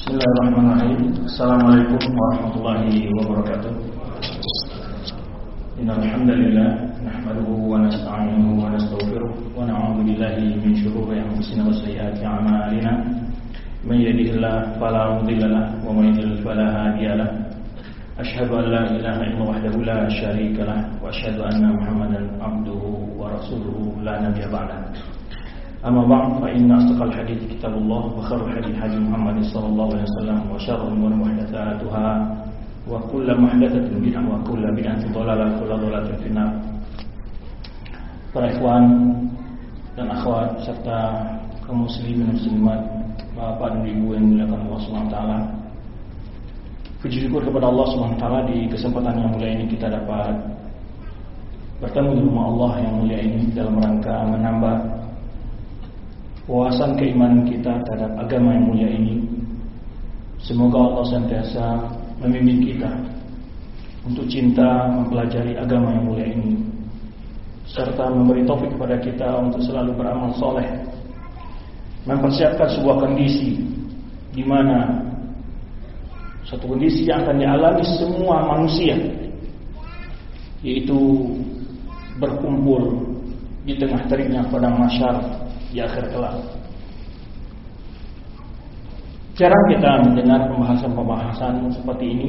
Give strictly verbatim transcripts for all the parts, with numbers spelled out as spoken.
Bismillahirrahmanirrahim. Assalamualaikum warahmatullahi wabarakatuh. Innal hamdalillah nahmaduhu wa nasta'inuhu wa nastaghfiruh wa na'udzu billahi min shururi anfusina wa sayyiati a'malina. May yahdihillahu fala mudilla lahu wa may yudlil fala hadiya lahu. Asyhadu an la ilaha illallah wahdahu la syarika lahu wa asyhadu anna Muhammadan abduhu wa rasuluhu la nabiyya ba'dahu. Amma ba'd, fa inna asdaqal hadits kitabullah wa khairul hadits hadits Muhammad sallallahu alaihi wasallam wa syarrul umuri muhdatsatuha wa kullu muhdatsatin bid'ah wa kullu bid'atin dhalalah wa kullu dhalalatin finnar. Para ikhwan dan akhwat serta kaum muslimin dan muslimat, Bapak dan Ibu yang dimuliakan Allah Subhanahu wa taala. Puji syukur kepada Allah Subhanahu wa taala di kesempatan yang mulia ini kita dapat bertemu di rumah Allah yang mulia ini dalam rangka menambah wawasan keimanan kita terhadap agama yang mulia ini. Semoga Allah senantiasa membimbing kita untuk cinta mempelajari agama yang mulia ini, serta memberi taufik kepada kita untuk selalu beramal soleh, mempersiapkan sebuah kondisi di mana satu kondisi yang akan dialami semua manusia, yaitu berkumpul di tengah teriknya padang mahsyar di akhir kelak. Jarang kita mendengar pembahasan-pembahasan seperti ini.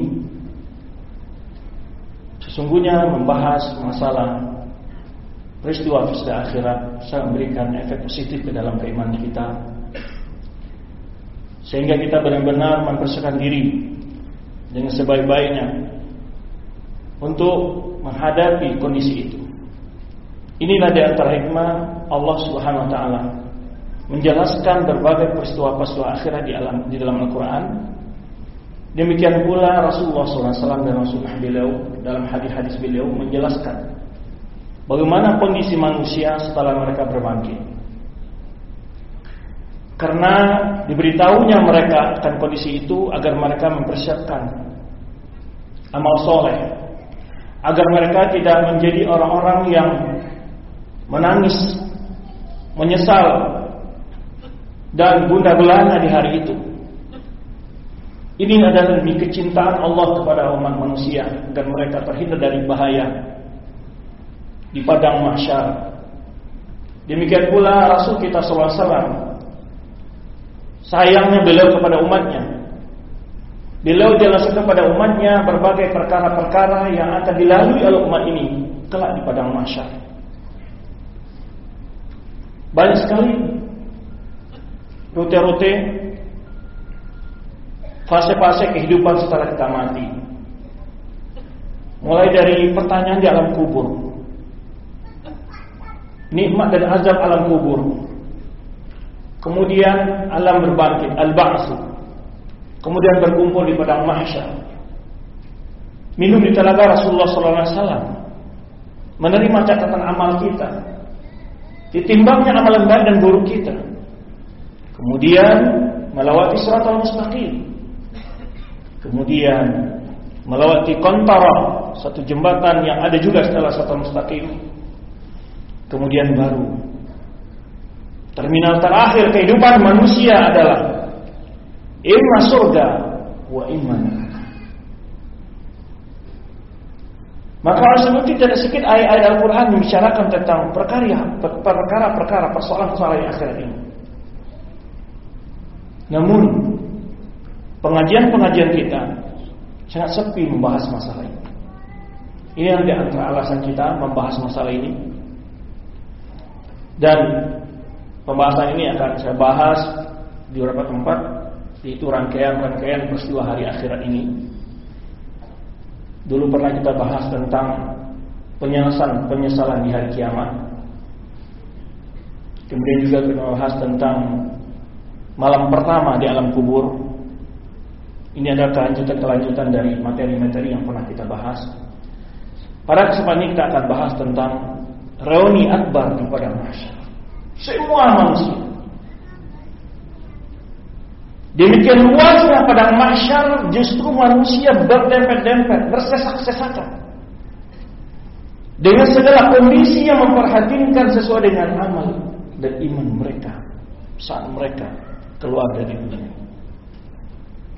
Sesungguhnya membahas masalah peristiwa pada akhirat sangat memberikan efek positif ke dalam keimanan kita, sehingga kita benar-benar mempersiapkan diri dengan sebaik-baiknya untuk menghadapi kondisi itu. Inilah di antara hikmah Allah Subhanahu wa taala menjelaskan berbagai peristiwa-peristiwa akhirat di alam di dalam Al-Qur'an. Demikian pula Rasulullah sallallahu alaihi wasallam dan Rasulullah beliau dalam hadis-hadis beliau menjelaskan bagaimana kondisi manusia setelah mereka berbangkit. Karena diberitahunya mereka akan kondisi itu agar mereka mempersiapkan amal soleh, agar mereka tidak menjadi orang-orang yang menangis, menyesal, dan gundah belana di hari itu. Ini adalah demi kecintaan Allah kepada umat manusia agar mereka terhindar dari bahaya di padang mahsyar. Demikian pula Rasul kita sallallahu alaihi wasallam, sayangnya beliau kepada umatnya. Beliau jelaskan kepada umatnya berbagai perkara-perkara yang akan dilalui oleh umat ini kelak di padang mahsyar. Banyak sekali rute-rute fase-fase kehidupan setelah kita mati. Mulai dari pertanyaan di alam kubur, nikmat dan azab alam kubur, kemudian alam berbangkit, al-ba'tsu, kemudian berkumpul di padang mahsyar, minum di telaga Rasulullah sallallahu alaihi wasallam, menerima catatan amal kita, ditimbangnya amalan baik dan buruk kita, kemudian melewati siratal mustaqim, kemudian melewati qantara, satu jembatan yang ada juga setelah siratal mustaqim, kemudian baru terminal terakhir kehidupan manusia adalah imma surga wa imma neraka. Maka oleh sebab itu tidak sedikit ayat-ayat Al-Quran membicarakan tentang perkara-perkara persoalan-persoalan akhirat ini. Namun pengajian-pengajian kita sangat sepi membahas masalah ini. Ini yang di antara alasan kita membahas masalah ini. Dan pembahasan ini akan saya bahas di beberapa tempat, yaitu rangkaian-rangkaian peristiwa hari akhirat ini. Dulu pernah kita bahas tentang penyesalan penyesalan di hari kiamat. Kemudian juga kita bahas tentang malam pertama di alam kubur. Ini adalah kelanjutan-kelanjutan dari materi-materi yang pernah kita bahas. Pada kesempatan ini kita akan bahas tentang reuni akbar di padang mahsyar. Semua manusia. Demikian luasnya padang mahsyar, justru manusia berdempet-dempet, bersesak-sesakan dengan segala kondisi yang memperhatikan sesuai dengan amal dan iman mereka saat mereka keluar dari dunia.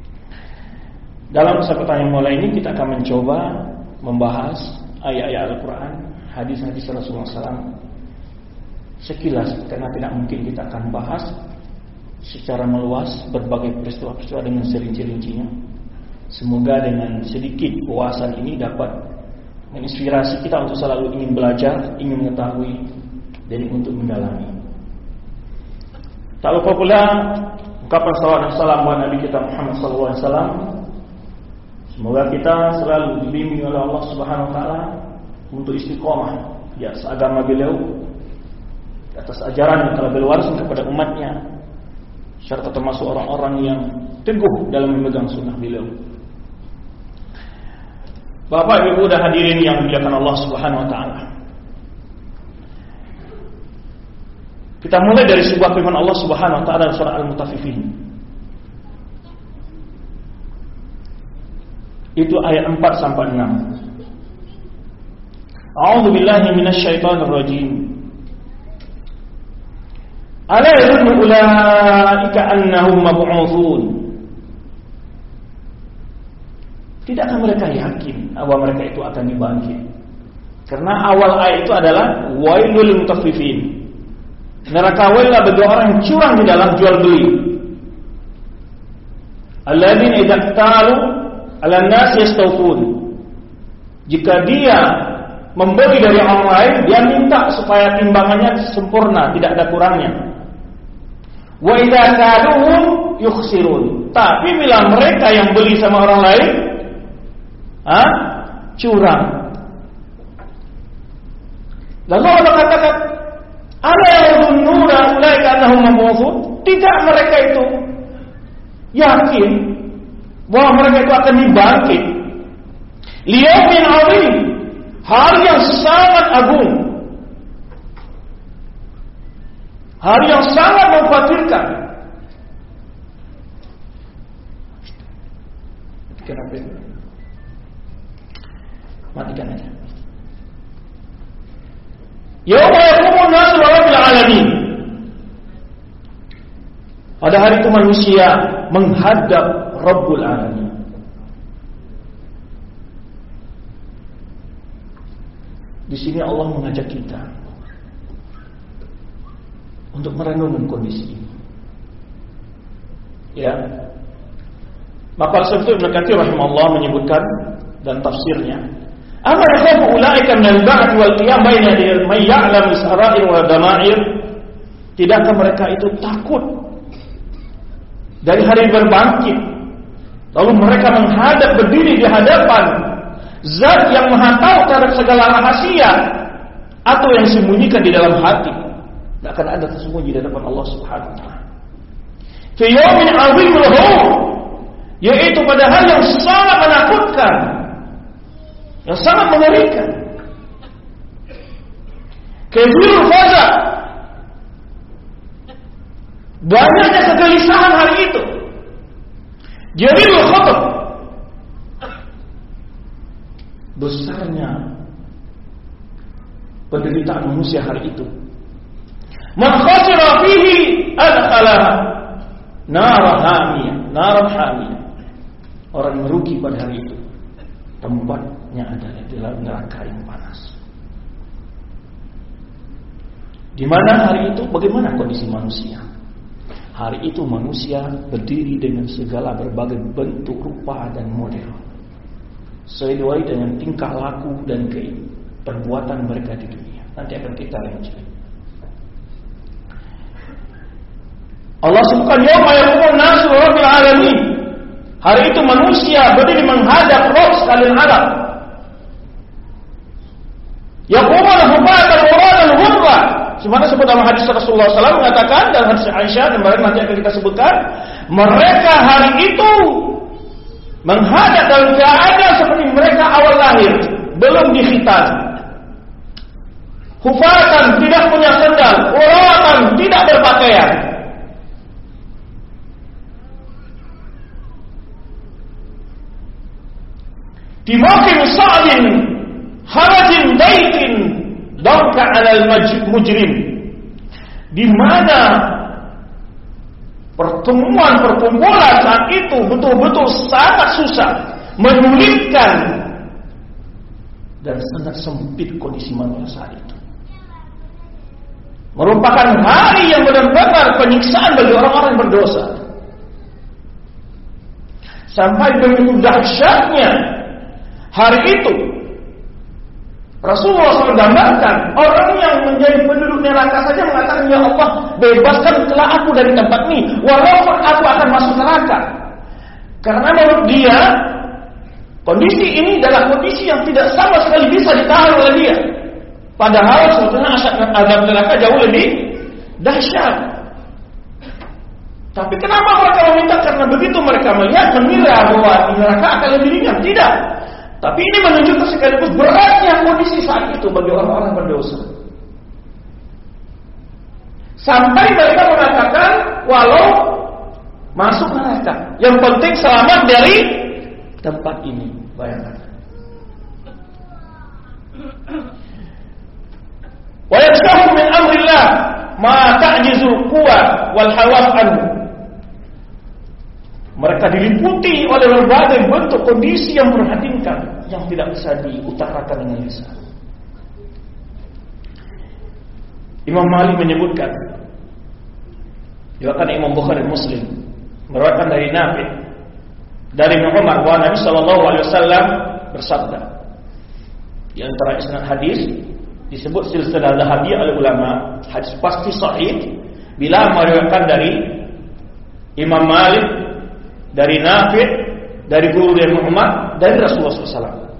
Dalam kesempatan yang mulai ini kita akan mencoba membahas ayat-ayat Al-Quran, hadis-hadis Rasulullah shallallahu alaihi wasallam sekilas, karena tidak mungkin kita akan bahas secara meluas berbagai peristiwa-peristiwa dengan serinci-rincinya. Semoga dengan sedikit wawasan ini dapat menginspirasi kita untuk selalu ingin belajar, ingin mengetahui, dan untuk mendalami. Tak lupa pula ucapan salawat dan salam buat Nabi kita Muhammad sallallahu alaihi wasallam. Semoga kita selalu dibimbing oleh Allah Subhanahu wa taala untuk istiqomah di atas agama beliau, di atas ajaran yang telah beliau wariskan kepada umatnya, serta termasuk orang-orang yang teguh dalam memegang sunnah beliau. Bapak Ibu dan hadirin yang dimuliakan Allah Subhanahu wa taala. Kita mulai dari sebuah firman Allah Subhanahu wa taala dalam surah Al-Mutaffifin. Itu ayat empat sampai enam. A'udzu billahi minasy syaithanir rajim. Ala yadhunnu ulaika annahum mab'utsun. Tidakkah mereka yakin bahwa mereka itu akan dibangkit? Karena awal ayat itu adalah wailul lil mutaffifin. Neraka wailah bagi orang yang curang di dalam jual beli. Alladzina idza talu ala nas yastawfun. Jika dia membeli dari orang lain, dia minta supaya timbangannya sempurna, tidak ada kurangnya. Wa idza kaduhum yukhsirun. Tapi bila mereka yang beli sama orang lain, ah, curang. Lalu Allah katakan, ala yadhunnuna ulaika annahum mab'utsun. Tidak mereka itu yakin bahwa mereka itu akan dibangkit. Liyaumin 'azim, hari yang sangat agung, hari yang sangat mengkhawatirkan. Kenapa? Matikan aja. Yauma yaqumun nasu li rabbil alamin. Pada hari itu manusia menghadap Rabbul Alamin. Di sini Allah mengajak kita untuk merenungkan kondisi ini. Ya. Maka Syekh Ibnu Katsir rahimahullah menyebutkan dan tafsirnya, "Amma yakhafu ulaika min al-ba'th wal qiyam baina yadayhi man ya'lamu as-sara'ir wa dama'ir." Tidakkah mereka itu takut dari hari berbangkit, lalu mereka menghadap berdiri di hadapan Zat yang Maha tahu terhadap segala rahasia atau yang disembunyikan di dalam hati? Tidak akan ada tersembunyi di hadapan Allah Subhanahu wa taala. Fi yaumin 'azimil hawm, yaitu pada hari yang sangat menakutkan, yang sangat mengerikan. Kathirul faza, banyaknya kegelisahan hari itu. Jarilul khatar, besarnya penderitaan manusia hari itu. Man khasira fihi adkhala nar hamiyah, nar hamiyah. Orang yang merugi pada hari itu, tempatnya adalah di dalam neraka yang panas. Di mana hari itu? Bagaimana kondisi manusia? Hari itu manusia berdiri dengan segala berbagai bentuk, rupa dan model, sesuai dengan tingkah laku dan perbuatan mereka di dunia. Nanti akan kita lihat. Allah sebutkan yauma yaqumun nasu li rabbil alamin. Hari itu manusia berdiri menghadap Rabb sekalian alam. Yaqumuna hufatan uratan ghurra. Sebagaimana sebut dalam hadis Rasulullah sallallahu alaihi wasallam mengatakan dalam hadis Aisyah dan barang nanti akan kita sebutkan, mereka hari itu menghadap dalam keadaan seperti mereka awal lahir, belum dikhitan. Hufatan, tidak punya sandal, uratan, tidak berpakaian. Di maqim sa'din harajin daikin dangka 'alal mujrim, di mana pertemuan perkumpulan saat itu betul-betul sangat susah, menyulitkan, dan sangat sempit kondisi manusia saat itu. Merupakan hari yang benar-benar penyiksaan bagi orang-orang yang berdosa. Sampai begitu dahsyatnya hari itu, Rasulullah shallallahu alaihi wasallam gambarkan orang yang menjadi penduduk neraka saja mengatakan, ya Allah, bebaskan telah aku dari tempat ini, walaupun aku akan masuk neraka. Karena menurut dia, kondisi ini adalah kondisi yang tidak sama sekali bisa ditahan oleh dia. Padahal sebetulnya azab neraka jauh lebih dahsyat. Tapi kenapa mereka meminta? Karena begitu mereka melihat, mengira bahwa neraka akan lebih ringan. Tidak. Tapi ini menunjukkan sekaligus beratnya kondisi saat itu bagi orang-orang berdosa. Sampai mereka mengatakan, walau masuk neraka, yang penting selamat dari tempat ini. Bayangkan. Wa yashahu min amrillah ma ta'jizu quwa wal hawas anhu. Mereka diliputi oleh berbagai bentuk kondisi yang memprihatinkan yang tidak bisa diutarakan dengan lisan. Imam Malik menyebutkan, juga Imam Bukhari Muslim meriwayatkan dari Nafi dari Ibnu Umar bahwa Nabi Shallallahu Alaihi Wasallam bersabda. Di antara isnad hadis disebut silsilah dhahabiyah oleh ulama, hadis pasti sahih bila meriwayatkan dari Imam Malik, dari Nafi, dari guru dari Muhammad, dari Rasulullah shallallahu alaihi wasallam.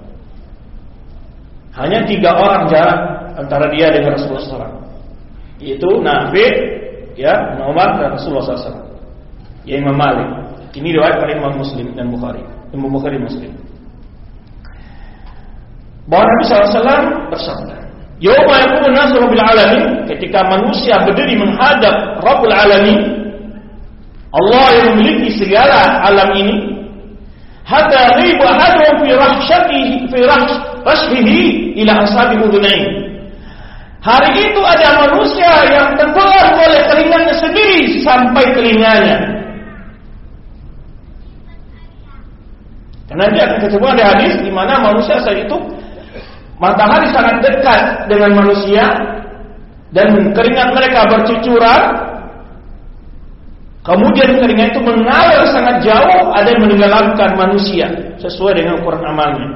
Hanya tiga orang jarak antara dia dengan Rasulullah shallallahu alaihi wasallam, yaitu Nafi, ya, Muhammad dan Rasulullah shallallahu alaihi wasallam. Ya, Imam Malik. Ini riwayat dari Imam Muslim dan Bukhari, Imam Bukhari Muslim. Bahwa Nabi shallallahu alaihi wasallam bersabda, "Yauma yaqumun nasu rabbil alamin," ketika manusia berdiri menghadap Rabbul Alamin, Allah yang memiliki segala alam ini, hatta ribu ahadun fi rahsyatihi fi rahshihi ila asabi udhunain. Hari itu ada manusia yang tenggelam oleh telinganya sendiri sampai telinganya. Karena nanti akan ketemu ada hadis di mana manusia saat itu matahari sangat dekat dengan manusia dan keringat mereka bercucuran. Kemudian keringat itu mengalir sangat jauh, ada yang menenggelamkan manusia sesuai dengan ukuran amalnya.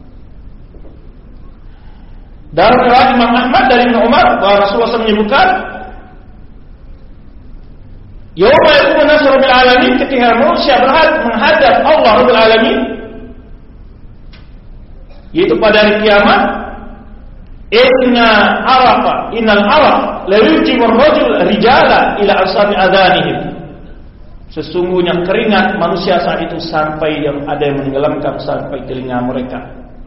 Dalam riwayat Imam Ahmad dari Ibnu Umar bahwa Rasulullah shallallahu alaihi wasallam menyebutkan, "Yauma yaqumun nasu rabbil alamin," ketika manusia menghadap Allah Rabbul Alamin, yaitu pada hari kiamat, "Inna araqa, innal araq la yujibu ar-rajul rijala ila asabi adhanihim." Sesungguhnya keringat manusia saat itu sampai yang ada yang menenggelamkan sampai telinga mereka.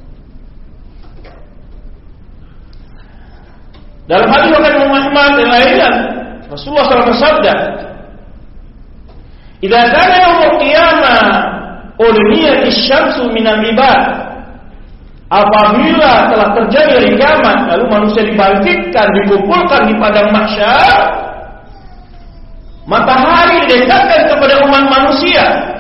Dalam hadis riwayat Imam Ahmad dan lainnya, Rasulullah shallallahu alaihi wasallam bersabda, "Idza kana yaumul qiyamah ulniyat asy-syamsu minal ibad." Apabila telah terjadi hari kiamat, lalu manusia dibangkitkan, dikumpulkan di padang mahsyar, matahari didekatkan kepada umat manusia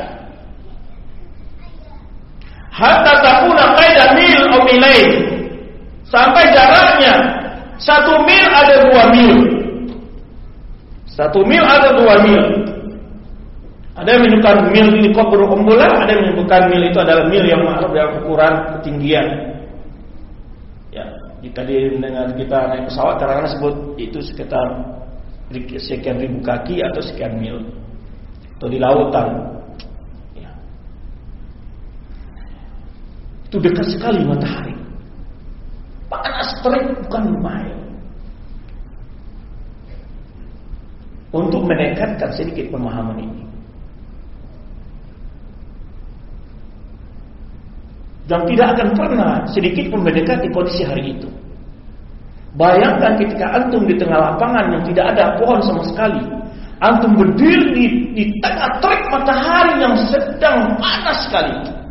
hatta takuna qaida mil aw milain, sampai jaraknya satu mil ada dua mil, satu mil ada dua mil. Ada yang menyebutkan mil ini kok berkumpulan, ada yang menyebutkan mil itu adalah mil yang ma'ruf dengan ukuran ketinggian. Ya, jika dengan kita naik pesawat kadang-kadang sebut itu sekitar sekian ribu kaki atau sekian mil, atau di lautan, ya. Itu dekat sekali matahari, panas terik bukan main. Untuk mendekatkan sedikit pemahaman ini, dan tidak akan pernah sedikit pun mendekati kondisi hari itu. Bayangkan ketika antum di tengah lapangan yang tidak ada pohon sama sekali, antum berdiri di, di tengah terik matahari yang sedang panas sekali.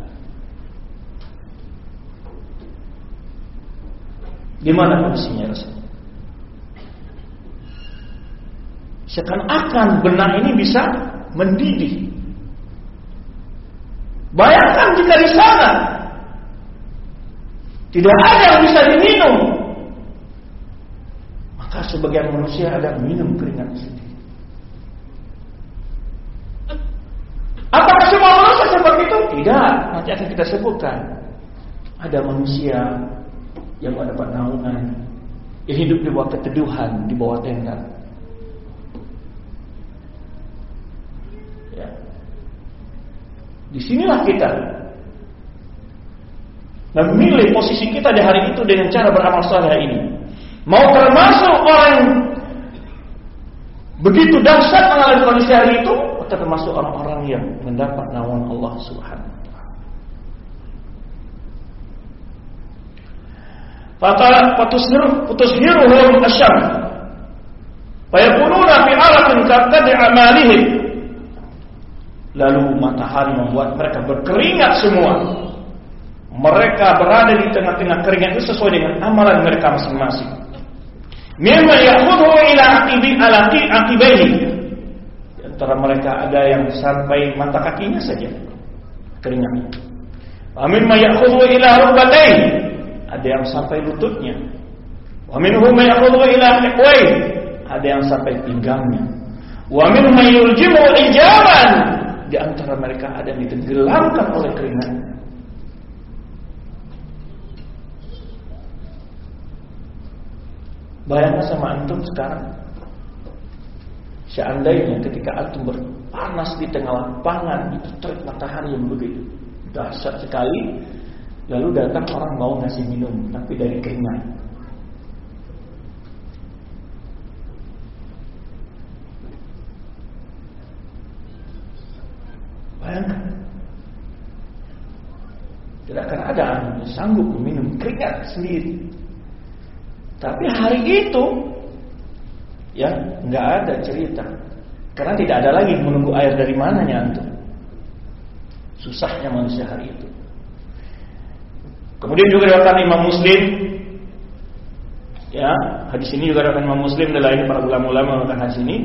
Gimana kondisinya rasanya? Seakan-akan benak ini bisa mendidih. Bayangkan jika di sana tidak ada yang bisa diminum, maka sebagian manusia ada minum keringat sendiri. Apakah semua manusia seperti itu? Tidak. Nanti akan kita sebutkan. Ada manusia yang mendapat naungan, yang hidup di bawah keteduhan, di bawah tenda. Ya. Disinilah kita memilih posisi kita di hari itu dengan cara beramal saleh ini. Mau termasuk orang begitu dahsyat mengalami kondisi hari itu, atau termasuk orang-orang yang mendapat naungan Allah Subhanahu wa taala. Fatushiruhum asyam fayakununa fi alatin kaqad amalihim. Lalu matahari membuat mereka berkeringat semua. Mereka berada di tengah-tengah keringat itu sesuai dengan amalan mereka masing-masing. Mimma ya'khudhu ila aqibi alaqi aqibaihi. Di antara mereka ada yang sampai mata kakinya saja keringat. Wa mimma ya'khudhu ila rukbatayhi. Ada yang sampai lututnya. Wa minhum man ya'khudhu ila hiqwayhi. Ada yang sampai pinggangnya. Wa minhum man yuljimu ijaban. Di antara mereka ada yang ditenggelamkan oleh keringat. Bayangkan sama antum sekarang, seandainya ketika antum berpanas di tengah lapangan, itu terik matahari yang begitu dahsyat sekali, lalu datang orang mau ngasih minum, tapi dari keringat. Bayangkan, tidak akan ada yang sanggup meminum keringat sendiri. Tapi hari itu, ya nggak ada cerita, karena tidak ada lagi menunggu air dari mananya antum. Susahnya manusia hari itu. Kemudian juga diriwayatkan Imam Muslim, ya hadis ini juga diriwayatkan Imam Muslim dan lainnya para ulama-ulama mengatakan hadis ini.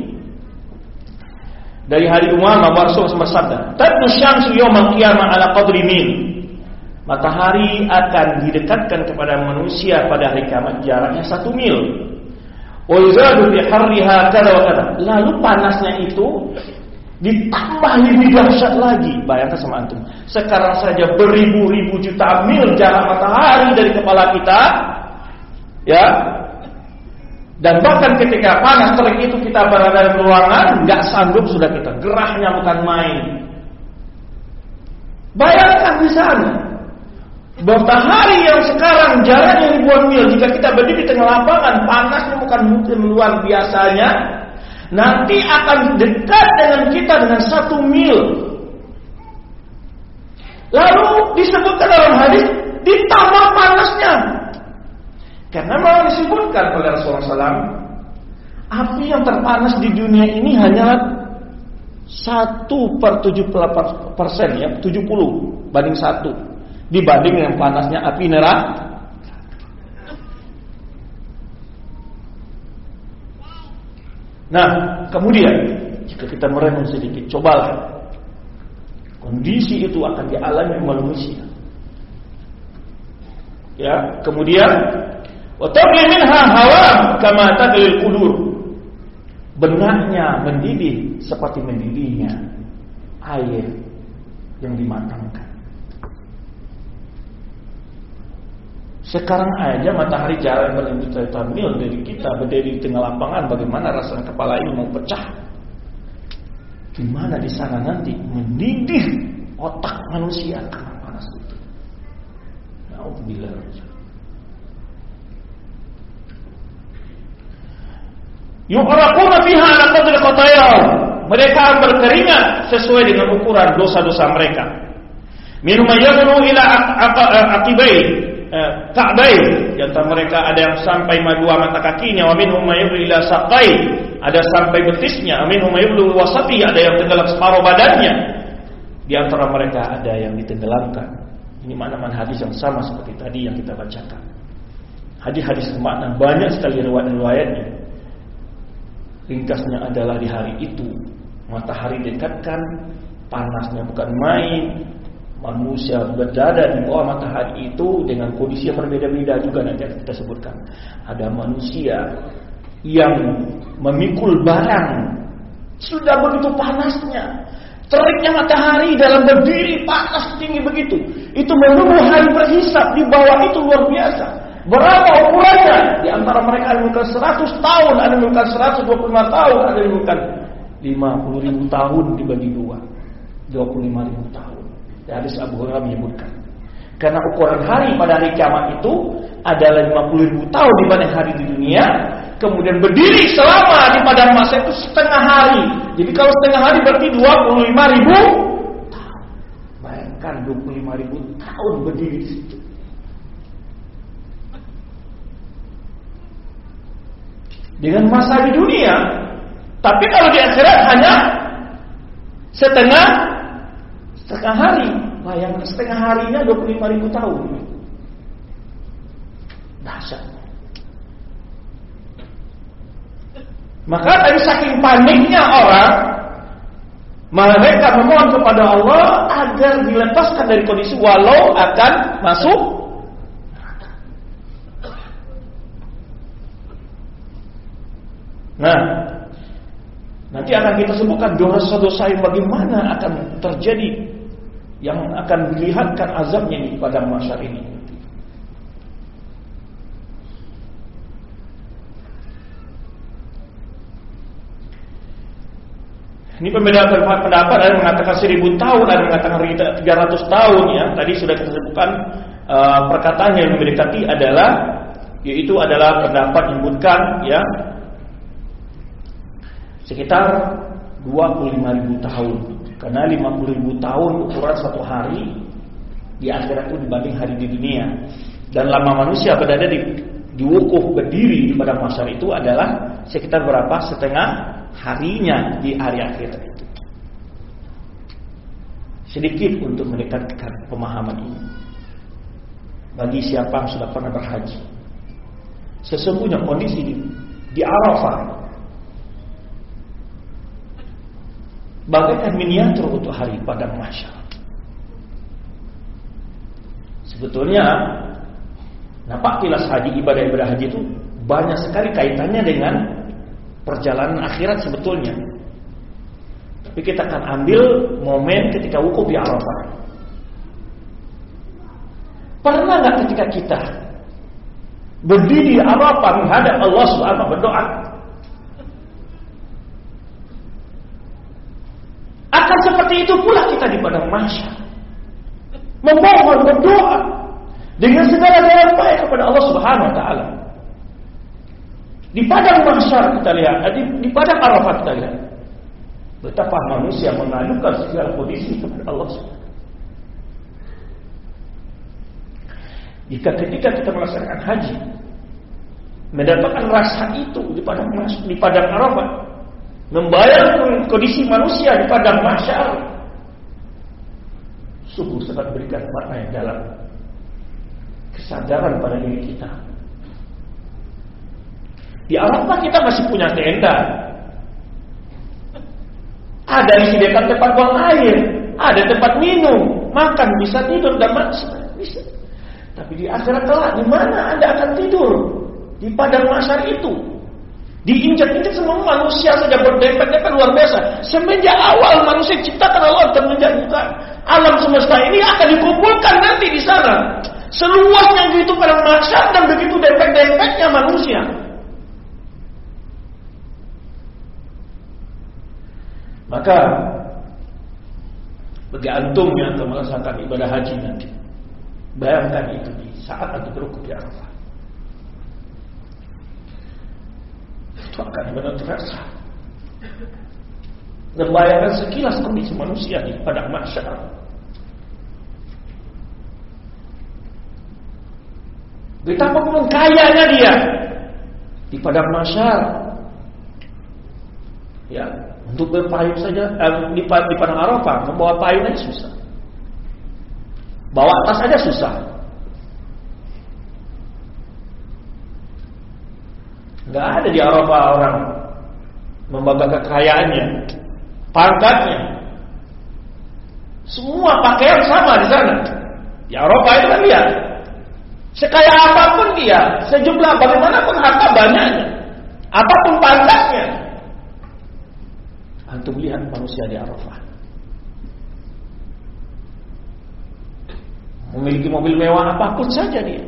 Dari hari Umamah Rasul bersabda, "Tadnu syamsu yawmal qiyamah ala qadri mil." Matahari akan didekatkan kepada manusia pada hari kiamat jaraknya satu mil. Wazadu bi harriha kada wa kada. Lalu panasnya itu ditambah lebih dahsyat lagi. Bayangkan sama antum. Sekarang saja beribu-ribu juta mil jarak matahari dari kepala kita. Ya. Dan bahkan ketika panas terik itu kita berada di ruangan, nggak sanggup sudah kita. Gerahnya bukan main. Bayangkan di sana. Matahari yang sekarang jaraknya ribuan mil, jika kita berdiri di tengah lapangan, panasnya bukan mungkin luar biasanya, nanti akan dekat dengan kita dengan satu mil. Lalu disebutkan dalam hadis, ditambah panasnya. Karena memang disebutkan oleh Rasulullah shallallahu alaihi wasallam, api yang terpanas di dunia ini hanya satu per tujuh puluh delapan persen, ya, tujuh puluh banding satu. Dibanding dengan panasnya api neraka. Nah, kemudian jika kita merenung sedikit, cobalah kondisi itu akan dialami manusia. Ya, kemudian wa tabli minha hawa kama tadlil qudur. Benaknya mendidih seperti mendidihnya air yang dimatangkan. Sekarang aja matahari jarak berjuta-juta mil dari kita, berdiri di tengah lapangan, bagaimana rasanya kepala ini mau pecah? Gimana di sana nanti mendidih otak manusia karena panas itu? Nauzubillah. Yuqraquna fiha ala qadri khatayahum. Mereka berkeringat sesuai dengan ukuran dosa-dosa mereka. Minhum yadnu ila aqibai. Ka'bai, di antara mereka ada yang sampai dua mata kakinya, wa minhum mayablu ila saqai, ada sampai betisnya, wa minhum mayablu wasati, ada yang tenggelam separuh badannya. Di antara mereka ada yang ditenggelamkan. Ini makna hadis yang sama seperti tadi yang kita bacakan. Hadis-hadis makna banyak sekali riwayat-riwayatnya. Ringkasnya adalah di hari itu Matahari dekatkan, panasnya bukan main. Manusia berada di bawah matahari itu dengan kondisi yang berbeda-beda juga nanti akan kita sebutkan. Ada manusia yang memikul barang, sudah begitu panasnya, teriknya matahari dalam berdiri panas tinggi begitu. Itu menunggu hari berhisab di bawah itu luar biasa. Berapa ukurannya? Di antara mereka ada yang memiliki seratus tahun, ada yang memiliki seratus dua puluh lima tahun, ada yang memiliki lima puluh ribu tahun dibagi dua, dua puluh lima ribu tahun. Hadis Abu Hurairah menyebutkan, karena ukuran hari pada hari kiamat itu adalah lima puluh ribu tahun dibanding hari di dunia. Kemudian berdiri selama di padang mahsyar itu setengah hari. Jadi kalau setengah hari berarti dua puluh lima ribu tahun. Bayangkan dua puluh lima ribu tahun berdiri di situ. Dengan masa di dunia, tapi kalau di akhirat hanya setengah setengah hari. Bayangkan setengah harinya dua puluh lima ribu tahun. Dahsyat. Maka tadi saking paniknya orang, mereka memohon kepada Allah agar dilepaskan dari kondisi walau akan masuk neraka. Nah, nanti akan kita sebutkan dosa-dosa yang bagaimana akan terjadi, yang akan dilihatkan azabnya di padang mahsyar ini. Ini perbedaan pendapat, ada yang mengatakan seribu tahun, ada yang mengatakan tiga ratus tahun ya. Tadi sudah kita sebutkan uh, perkataan yang mendekati adalah, yaitu adalah pendapat yang menyebutkan ya sekitar dua puluh lima ribu tahun. Karena lima puluh ribu tahun ukuran satu hari di akhirat itu dibanding hari di dunia. Dan lama manusia berada di di wukuf berdiri di padang mahsyar itu adalah sekitar berapa? Setengah harinya di hari akhirat itu. Sedikit untuk mendekatkan pemahaman ini bagi siapa yang sudah pernah berhaji. Sesungguhnya kondisi di, di Arafah bagaikan miniatur untuk hari padang mahsyar. Sebetulnya nampak kilas haji, ibadah-ibadah haji itu banyak sekali kaitannya dengan perjalanan akhirat sebetulnya. Tapi kita akan ambil momen ketika wukuf di Arafah. Pernah nggak ketika kita berdiri di Arafah menghadap Allah Subhanahu wa berdoa? Akan seperti itu pula kita di padang mahsyar, memohon, berdoa dengan segala jalan baik kepada Allah Subhanahu wa taala. Di padang mahsyar kita lihat, di, di padang Arafah kita lihat betapa manusia mengadukan segala kondisi kepada Allah Subhanahu wa taala. Jika ketika kita melaksanakan haji mendapatkan rasa itu di padang di padang Arafah, membayar kondisi manusia di padang mahsyar, sungguh sangat berikan makna yang dalam, kesadaran pada diri kita. Di Arafah kita masih punya tenda, ada disediakan tempat buang air, ada tempat minum, makan, bisa tidur dan bisa. Tapi di akhirat kelak, di mana Anda akan tidur? Di padang mahsyar itu. Diinjak-injak semua manusia saja berdempet-dempet luar biasa. Semenjak awal manusia ciptakan Allah termenjadikan alam semesta ini akan dikumpulkan nanti di sana. Seluasnya begitu padang mahsyar dan begitu dempet-dempetnya manusia. Maka bagi antum yang akan melaksanakan ibadah haji nanti, bayangkan itu di saat antum berwukuf di Arafah. Itu akan benar terasa. Membayangkan sekilas kondisi manusia di padang mahsyar. Betapa pun kayanya dia di padang mahsyar. Ya, untuk berpayung saja eh, di, di padang Arafah membawa payung aja susah. Bawa tas aja susah. Gak ada di Arafah orang membanggakan kekayaannya. pangkatnya. Semua pakaian sama di sana. Di Eropa itu kan lihat. Sekaya apapun dia, sejumlah bagaimanapun harta banyaknya, apapun pangkatnya. Antum lihat manusia di Arafah. Memiliki mobil mewah apapun saja dia.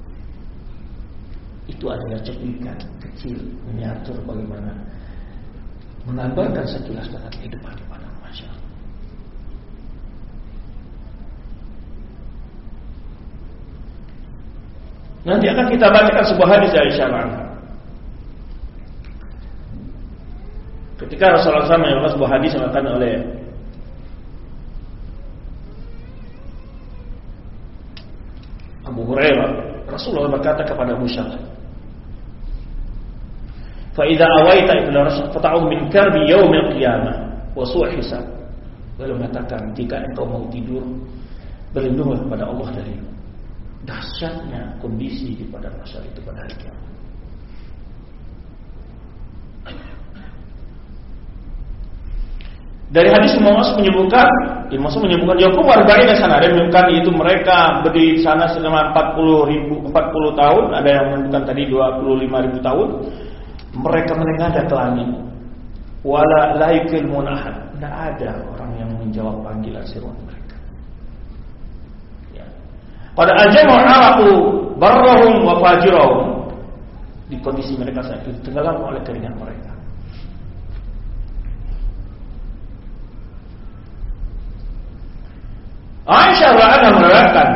Itu adalah cuplikan kecil miniatur bagaimana menggambarkan sekilas tentang kehidupan di padang mahsyar. Nanti akan kita bacakan sebuah hadis dari Aisyah. Ketika Rasulullah shallallahu alaihi wasallam menyampaikan sebuah hadis yang akan oleh Abu Hurairah, Rasulullah berkata kepada Abu Syah, "Fa idza awaita ila rasul fata'u min karbi yaumil qiyamah wa su'i hisab." Beliau mengatakan, jika engkau mau tidur, berlindunglah kepada Allah dari dahsyatnya kondisi di padang mahsyar itu pada hari kiamat. Dari hadis Imam Muslim menyebutkan, Imam Muslim menyebutkan Yakum arba'ina sana, ada yang menyebutkan itu mereka berdiri di sana selama empat puluh ribu, empat puluh tahun, ada yang menyebutkan tadi dua puluh lima ribu tahun. Mereka menengadah ke langit. Wala laikil munahad, tidak ada orang yang menjawab panggilan seruan mereka. Ya. Pada ajamu araku barrahum wa fajirahum, di kondisi mereka saat itu tenggelam oleh keringat mereka. Aisyah radhiyallahu anha meriwayatkan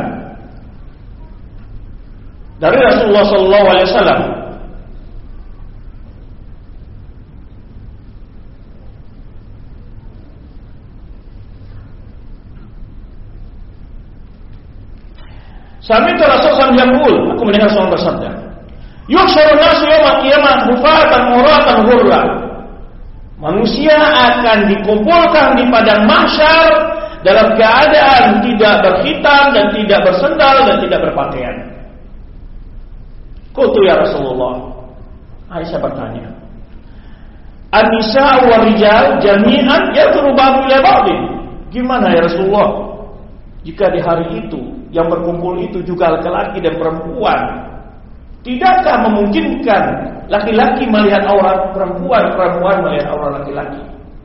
dari Rasulullah sallallahu alaihi wasallam, Sami itu Rasulullah yaqul, aku mendengar Rasulullah bersabda, "Yuhsyarun nasu yaumal qiyamah hufatan uratan hurla." Manusia akan dikumpulkan di padang mahsyar dalam keadaan tidak berkhitan dan tidak bersendal dan tidak berpakaian. Qultu ya Rasulullah, Aisyah bertanya, "An-nisa wa rijal jami'an yadhuru ba'dhum ila ba'dhin?" Gimana ya Rasulullah, jika di hari itu yang berkumpul itu juga laki-laki dan perempuan, tidakkah memungkinkan laki-laki melihat aurat perempuan, perempuan melihat aurat laki-laki?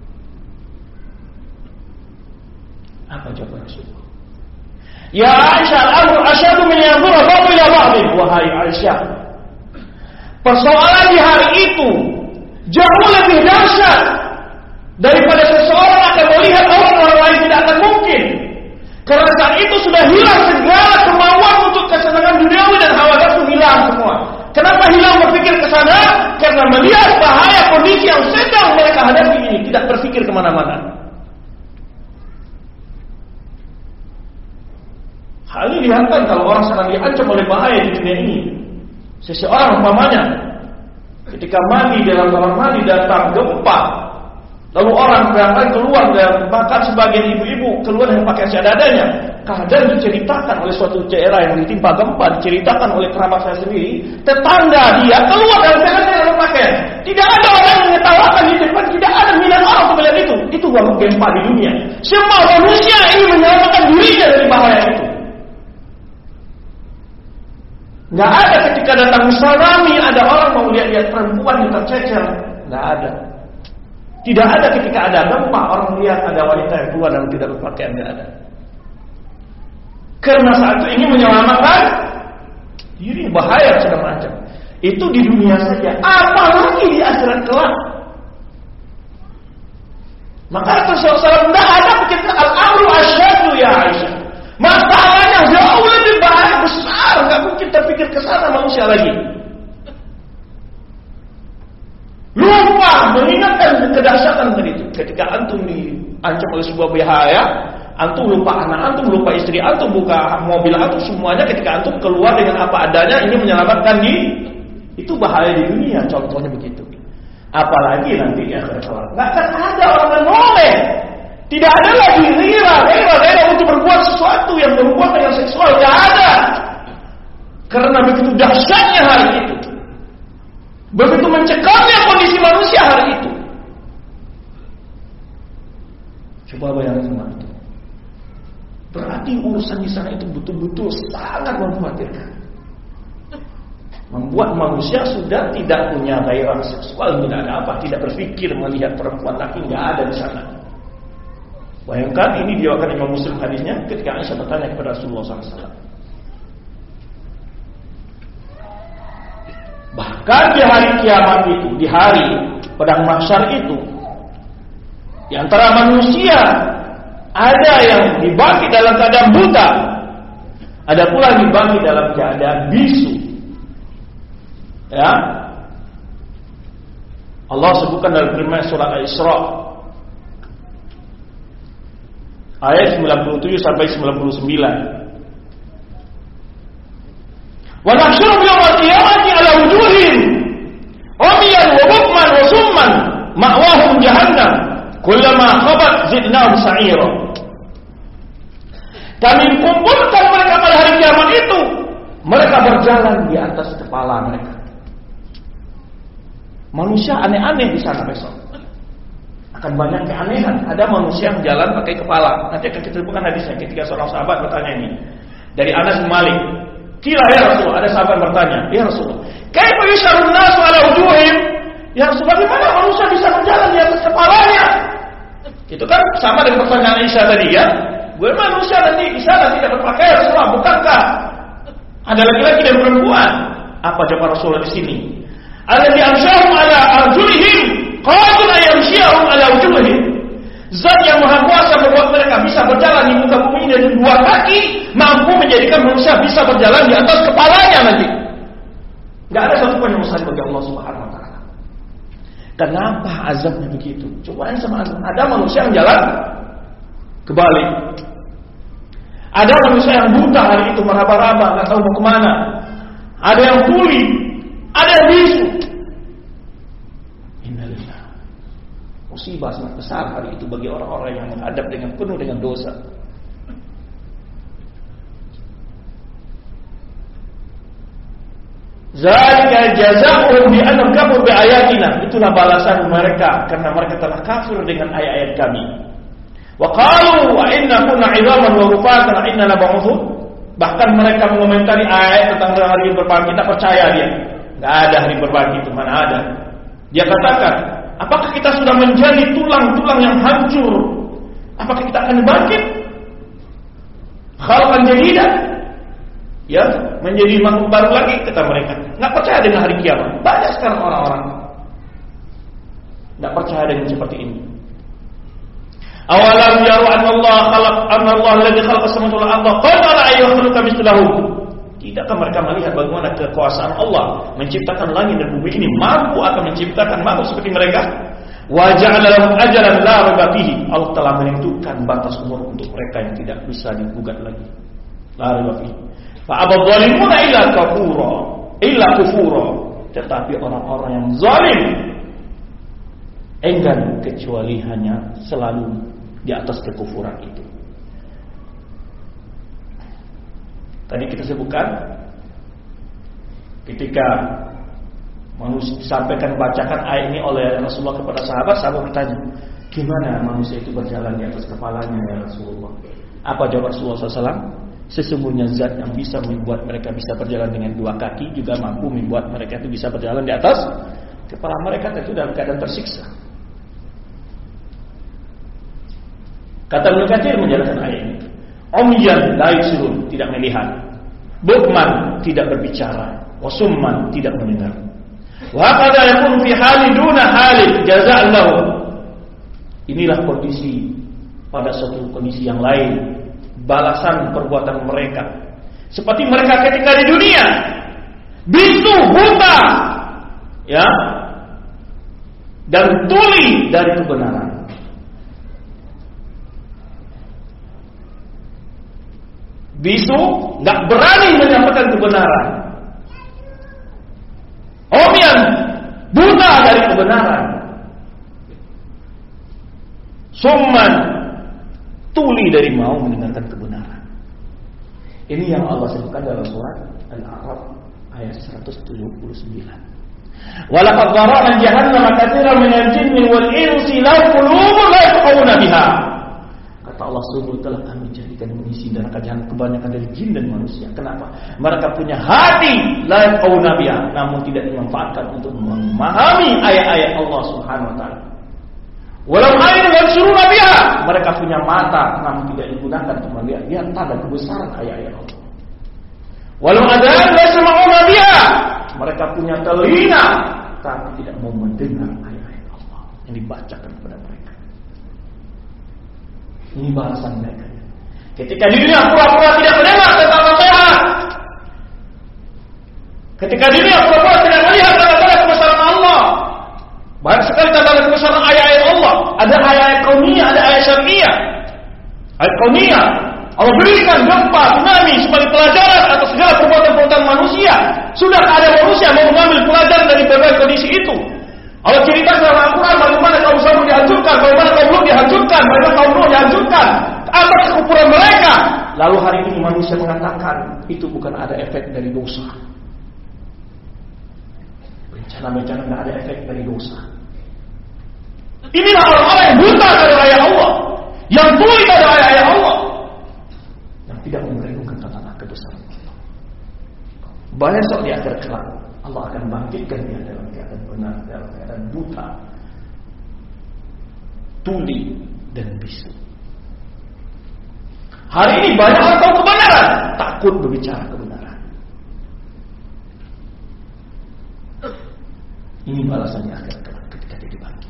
Apa jawaban Rasulullah? Ya Aisyah, al-amru asyadu min yanzura ba'dhu ila ba'dhin. Wahai Aisyah, persoalan di hari itu jauh lebih dahsyat daripada seseorang akan melihat orang lain, tidak akan mungkin. Karena saat itu sudah hilang segala kemauan untuk kesenangan duniawi dan hawa nafsu hilang semua. Kenapa hilang berpikir ke sana? Karena melihat bahaya kondisi yang sedang mereka hadapi ini, tidak berpikir kemana-mana. Hal ini dilihatkan kalau orang sedang diancam oleh bahaya di dunia ini. Seseorang umpamanya ketika mandi dalam kamar mandi datang gempa, lalu orang berangkat keluar dan bahkan sebagian ibu-ibu keluar dengan pakaian seadanya. Kadang diceritakan oleh suatu daerah yang ditimpa gempa, diceritakan oleh kerabat saya sendiri, tetangga dia keluar dalam keadaan pakaian. Tidak ada orang yang mengetawakan di depan, tidak ada minat orang untuk melihat itu. Itu waktu gempa di dunia. Semua manusia ini menyelamatkan dirinya dari bahaya itu. Nggak ada ketika datang tsunami ada orang mau lihat-lihat perempuan yang tercecer. Nggak ada. Tidak ada ketika ada gempa orang melihat ada wanita yang keluar dan tidak berpakaian. Nggak ada. Karena saat itu ingin menyelamatkan diri, bahaya sedang macam. Itu di dunia saja. Apalagi di akhirat kelak. Maka Rasulullah shallallahu alaihi wasallam tidak ada kita al-amru asyadu ya Aisyah. Masalahnya jauh lebih bahaya besar, nggak mungkin terpikir ke sana manusia lagi. Lupa mengingatkan kedahsyatan tadi itu. Ketika antum diancam oleh sebuah bahaya, antum lupa anak antum, lupa istri antum, buka mobil antum, semuanya ketika antum keluar dengan apa adanya ini menyelamatkan diri. Itu bahaya di dunia, contohnya begitu. Apalagi nanti ya kalau nggak akan ada orang yang boleh. Tidak ada lagi rira, rira, rira untuk berbuat sesuatu yang berhubungan dengan seksual. Tidak ada. Karena begitu dahsyatnya hari itu. Begitu mencekamnya kondisi manusia hari itu. Coba bayangkan semua itu. Berarti urusan di sana itu betul-betul sangat mengkhawatirkan. Membuat manusia sudah tidak punya gairah seksual, tidak ada apa, tidak berpikir melihat perempuan laki, nggak ada di sana. Bayangkan, ini diwakilkan Imam Muslim hadisnya ketika Aisyah bertanya kepada Rasulullah shallallahu alaihi wasallam. Bahkan di hari kiamat itu, di hari padang mahsyar itu, di antara manusia ada yang dibagi dalam keadaan buta, ada pula yang dibagi dalam keadaan bisu. Ya, Allah sebutkan dalam firman surat Al-Isra ayat sembilan puluh tujuh sampai sembilan puluh sembilan. Wa nahsyuru yawmal qiyamati ala wujuhihim umyan wa bukman wa summan ma'wahum jahannam kullama khabat zidnahum sa'ira. Kami kumpulkan mereka pada hari kiamat itu, mereka berjalan di atas kepala mereka. Manusia aneh-aneh di sana besok. Akan banyak keanehan. Ada manusia yang jalan pakai kepala. Nanti akan kita bukan hadisnya. Ketika seorang sahabat bertanya ini dari Anas bin Malik. Kila ya Rasulullah, ada sahabat bertanya, ya Rasulullah, kaifa yusharun nasu ala wujuhihim? Ya Rasulullah, bagaimana manusia bisa berjalan di atas kepalanya? Itu kan sama dengan pertanyaan Aisyah tadi ya. Gue manusia nanti di sana tidak berpakaian, Rasulullah, bukankah ada laki-laki dan perempuan? Apa jawab Rasulullah di sini? Alladzi amsyahum ala arjulihim qadir ayamsyahum ala wujuhihim. Zat yang maha kuasa membuat mereka bisa berjalan di muka bumi dengan dua kaki, mampu menjadikan manusia bisa berjalan di atas kepalanya nanti. Gak ada satu pun yang mustahil bagi Allah Subhanahu wa taala. Kenapa azabnya begitu? Coba yang sama ada manusia yang jalan kebalik. Ada manusia yang buta hari itu meraba-raba, nggak tahu mau kemana. Ada yang tuli, ada yang bisu. Innalillah. Musibah sangat besar hari itu bagi orang-orang yang menghadap dengan penuh dengan dosa. Zalika jazaohum bi annahum kafaru bi ayatina. Itulah balasan mereka karena mereka telah kafir dengan ayat-ayat kami. Wa qalu wa inna kunna 'idhaman wa rufatan wa inna lab'uthun. Bahkan mereka mengomentari ayat tentang hari berbangkit, tidak percaya dia. Enggak ada hari berbangkit itu, mana ada. Dia katakan, apakah kita sudah menjadi tulang-tulang yang hancur? Apakah kita akan bangkit? Khalqan jadidan? Ya, menjadi makhluk baru lagi, kata mereka. Enggak percaya dengan hari kiamat. Banyak sekarang orang-orang enggak percaya dengan seperti ini. Awalam yaru anna Allah khalaq anna Allah alladhi khalaqa as-samawati wal arda qadara an yakhluqa mithlahu. Tidakkah mereka melihat bagaimana kekuasaan Allah menciptakan langit dan bumi ini mampu akan menciptakan makhluk seperti mereka? Wa ja'ala lahum ajalan la raiba fihi. Allah telah menentukan batas umur untuk mereka yang tidak bisa digugat lagi. La raiba fihi. Fa abadh zalimuna illa kafura, illa kufura. Tetapi orang-orang yang zalim enggan kecuali hanya selalu di atas kekufuran itu. Tadi kita sebutkan ketika manusia disampaikan bacakan ayat ini oleh Rasulullah kepada sahabat, sahabat bertanya, gimana manusia itu berjalan di atas kepalanya ya Rasulullah? Apa jawab Rasulullah shallallahu alaihi wasallam? Sesungguhnya zat yang bisa membuat mereka bisa berjalan dengan dua kaki juga mampu membuat mereka itu bisa berjalan di atas kepala mereka, tentu dalam keadaan tersiksa. Kata Ibnu Katsir menjelaskan ayat ini. Umyan la yusirun, tidak melihat. Bukman, tidak berbicara. Wasumman, tidak mendengar. Wa qad yakun fi hali duna hali jazaa lahu. Inilah kondisi pada suatu kondisi yang lain, balasan perbuatan mereka. Seperti mereka ketika di dunia bisu, buta, ya, dan tuli dari kebenaran. Bisu, nggak berani menyampaikan kebenaran. Umyan, buta dari kebenaran. Summan, tuli dari mau mendengarkan kebenaran. Ini yang Allah sebutkan dalam surat Al-A'raf ayat seratus tujuh puluh sembilan. Walaqad dhara'na jahannama katsiran minal jinni wal insi lahum qulubun la yafqahuna biha Allah, sungguh telah kami jadikan mengisi neraka jahanam kebanyakan dari jin dan manusia. Kenapa? Mereka punya hati la yaqawna biha, namun tidak dimanfaatkan untuk memahami ayat-ayat Allah Subhanahu wa taala. Walau ayat yabsuruna biha, mereka punya mata namun tidak digunakan untuk melihat lihat tanda kebesaran ayat-ayat Allah. Walau adhan yasma'una biha, mereka punya telinga tapi tidak mau mendengar ayat-ayat Allah yang dibacakan kepada mereka. Ini balasan mereka. Ketika di dunia pura-pura tidak mendengar tentang nasihat, ketika di dunia pura-pura tidak melihat tanda-tanda kebesaran Allah, banyak sekali tanda-tanda kebesaran ayat-ayat Allah. Ada ayat-ayat kauniyah, ada ayat syariah. Ayat kauniyah, Allah berikan gempa, tsunami sebagai pelajaran atas segala perbuatan-perbuatan manusia. Sudah ada manusia mau mengambil pelajaran dari berbagai kondisi itu. Allah ceritakan dalam Al-Quran bagaimana kaum Samud dihancurkan, bagaimana kaum Lut dihancurkan, bagaimana kaum Nuh dihancurkan atas kekufuran mereka. Lalu hari ini manusia mengatakan itu bukan ada efek dari dosa. Bencana-bencana tidak ada efek dari dosa. Inilah orang-orang yang buta dari ayat Allah, yang tuli dari ayat Allah, yang tidak memerlukan tentang kebesaran Allah. Besok di akhir kelak Allah akan bangkitkan dia dalam keadaan benar, dalam keadaan buta, tuli dan bisu. Hari ini banyak orang tahu kebenaran, takut berbicara kebenaran. Ini balasannya akhir kelak ketika dia dibangkit.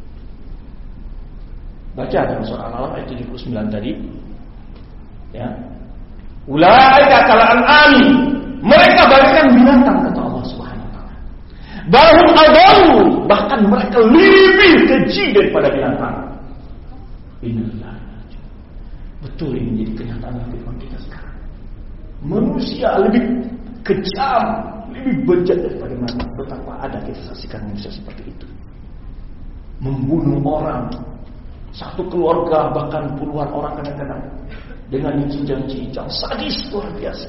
Baca dalam surah Al-Alaq ayat tujuh puluh sembilan tadi. Ya. Ulaika kal an'ami, mereka bagaikan binatang kata Allah Subhanahu wa taala. Bahum adallu, bahkan mereka lebih keji daripada binatang. Inilah. Betul ini menjadi kenyataan kehidupan kita sekarang. Manusia lebih kejam, lebih bejat daripada mana. Betapa ada kita saksikan manusia seperti itu. Membunuh orang, satu keluarga bahkan puluhan orang kadang-kadang dengan cincang-cincang, sadis luar biasa.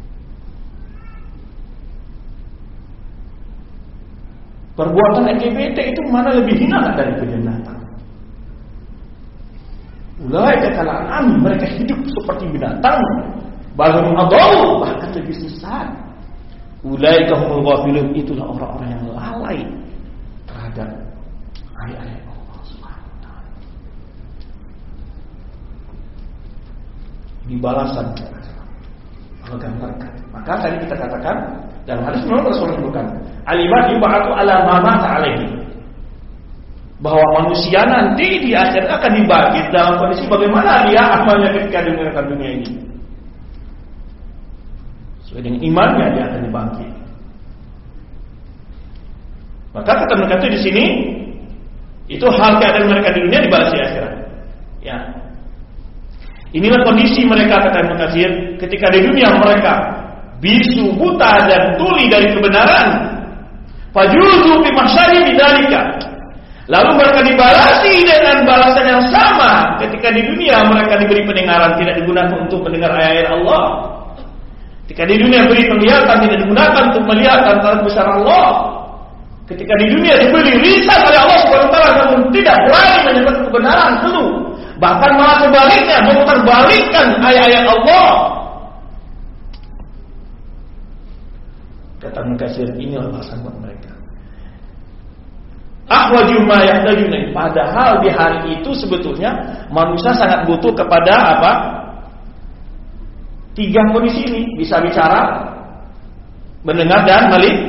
Perbuatan L G B T itu mana lebih hina dari binatang? Ulaika kal an'am, mereka hidup seperti binatang. Bahum adallu, bahkan lebih sesat. Ulaika humul ghafilun, itulah orang-orang yang lalai terhadap ayat-ayat Allah Subhanahu wa taala. Ini balasan Allah gambarkan. Maka tadi kita katakan dalam hadis Nabi Rasulullah sebutkan, alimat yub'atu ala ma mata alaihi, bahwa manusia nanti di akhir akan dibangkit dalam kondisi bagaimana dia amalnya ketika di dunia ini. Sesuai dengan imannya dia akan dibangkit. Maka kata mereka itu di sini, itu hal keadaan mereka di dunia dibalas di akhirat. Ya. Inilah kondisi mereka kata Ibnu Katsir ketika di dunia mereka bisu, buta dan tuli dari kebenaran. Fajuzu bi mahsyari bidzalika. Lalu mereka dibalasi dengan balasan yang sama ketika di dunia mereka diberi pendengaran tidak digunakan untuk mendengar ayat-ayat Allah. Ketika di dunia beri penglihatan tidak digunakan untuk melihat tanda besar Allah. Ketika di dunia diberi lisan oleh Allah Subhanahu wa taala namun tidak berani menyebut kebenaran dulu. Bahkan malah sebaliknya memutarbalikkan ayat-ayat Allah. Kata Mukatsir, inilah balasan buat mereka. Ahwaju ma yahtajuna, padahal di hari itu sebetulnya manusia sangat butuh kepada apa? Tiga kondisi ini, bisa bicara, mendengar dan melihat.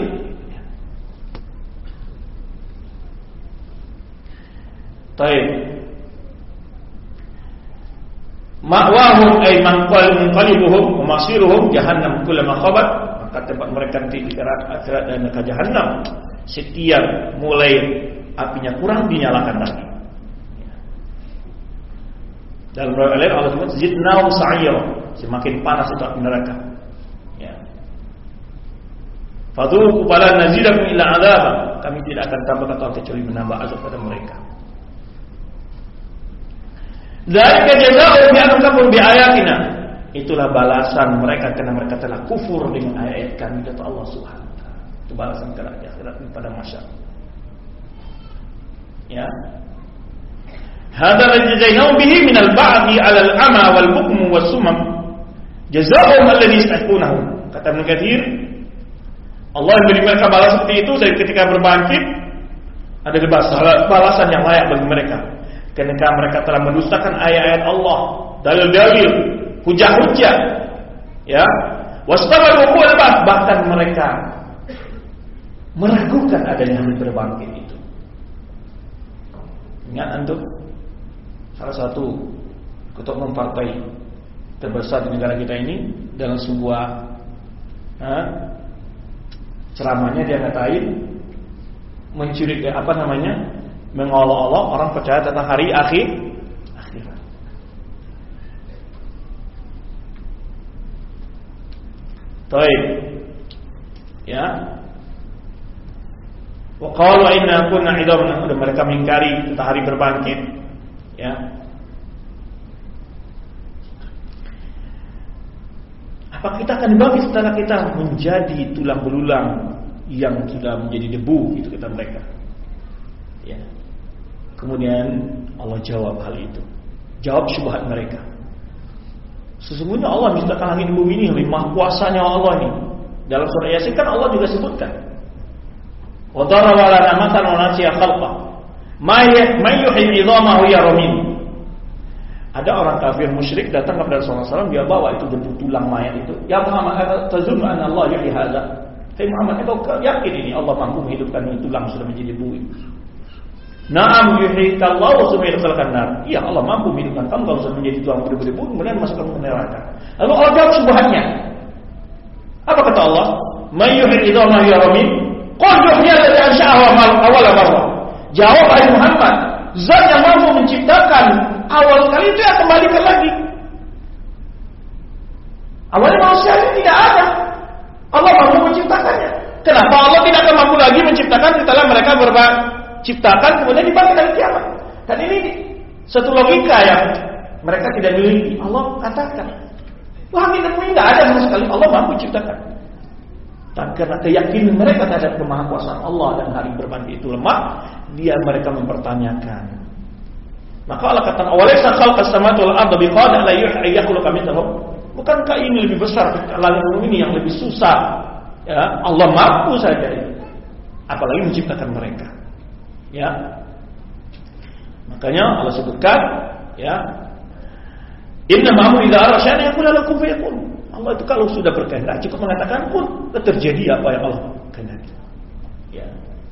Baik. Ma'wahum ay man qalbuhum wa masiruhum jahannam kullama khabat, maka tempat mereka nanti di akhirat dan neraka jahannam. Setiap mulai apinya kurang dinyalakan lagi. Dalam riwayat lain Allah sebut zidnahum sa'ira, semakin panas itu api neraka. Ya. Fadhuqu fala nazidakum illa 'adzaban, kami tidak akan tambahkan kecuali menambah azab pada mereka. Dzalika jazaa'uhum bi annahum kafaru bi ayatina. Itulah balasan mereka karena mereka telah kufur dengan ayat kami, kata Allah Subhanahu wa taala. Itu balasan kelak di akhirat pada masyarakat. Ya. Hadza jazainahum bihi min al-ba'di 'ala al-'ama wal-bukm was-sumam. Jazaa'uhum alladhi yastahiqunahu. Kata Ibnu Katsir, Allah memberi mereka balas seperti itu dari ketika berbangkit ada balasan yang layak bagi mereka. Ketika mereka telah mendustakan ayat-ayat Allah, dalil-dalil, hujah-hujah, ya, wastabadu qul bahkan mereka meragukan adanya hari berbangkit itu. Ingat antum, salah satu ketua umum partai terbesar di negara kita ini dalam sebuah ha, ceramahnya dia ngatain mencuri apa namanya mengolok-olok orang percaya tentang hari akhir akhirat. Baik, ya. Wa qalu inna kunna idhaman, dan mereka mengingkari tentang hari berbangkit, ya. Apa kita akan dibangkit setelah kita menjadi tulang belulang yang sudah menjadi debu, itu kata mereka. Ya. Kemudian Allah jawab hal itu. Jawab syubhat mereka. Sesungguhnya Allah menciptakan langit dan bumi ini, lebih maha kuasanya Allah ini. Dalam surah Yasin kan Allah juga sebutkan. Wa daraba lana mathalan wa nasiya khalqah. May yuhyi 'idhamahu ya ramim. Ada orang kafir musyrik datang kepada Rasulullah sallallahu alaihi wasallam, dia bawa itu debu tulang mayat itu. Ya Muhammad, tazunnu anna Allah yuhyi hadza? Hai Muhammad, engkau yakin ini Allah mampu menghidupkan ini tulang sudah menjadi debu itu? Na'am yuhyikallahu summa yadkhulkan nar. Iya, Allah mampu menghidupkan kamu kalau sudah menjadi tulang berdebu-debu kemudian masukkan ke neraka. Lalu Allah jawab subhannya. Apa kata Allah? May yuhyi idhamahu ya ramim? Qul yuhyi alladhi ansha'ahu awwal marrah. Jawab hai Muhammad, zat yang mampu menciptakan awal sekali itu ya kembalikan lagi. Awalnya manusia ini tidak ada. Allah mampu menciptakannya. Kenapa Allah tidak akan mampu lagi menciptakan setelah mereka berbuat ciptakan kemudian dibangkit dari kiamat? Dan ini satu logika yang mereka tidak miliki. Allah katakan langit dan bumi tidak ada sama sekali, Allah mampu ciptakan. Dan karena keyakinan mereka terhadap kemahakuasaan Allah dan hari berbangkit itu lemah, dia mereka mempertanyakan. Maka Allah kata, "Awalaysa khalqas samawati wal ardi biqadirin ala yakhluqa mithlahum?" Bukankah ini lebih besar langit dan bumi ini yang lebih susah? Ya, Allah mampu saja itu. Apalagi menciptakan mereka. Ya. Makanya Allah sebutkan, ya, inna ma'amru idza arada syai'an yaqulu lahu kun fayakun. Allah itu kalau sudah berkehendak cukup mengatakan kun, terjadi apa yang Allah kehendaki. Ya.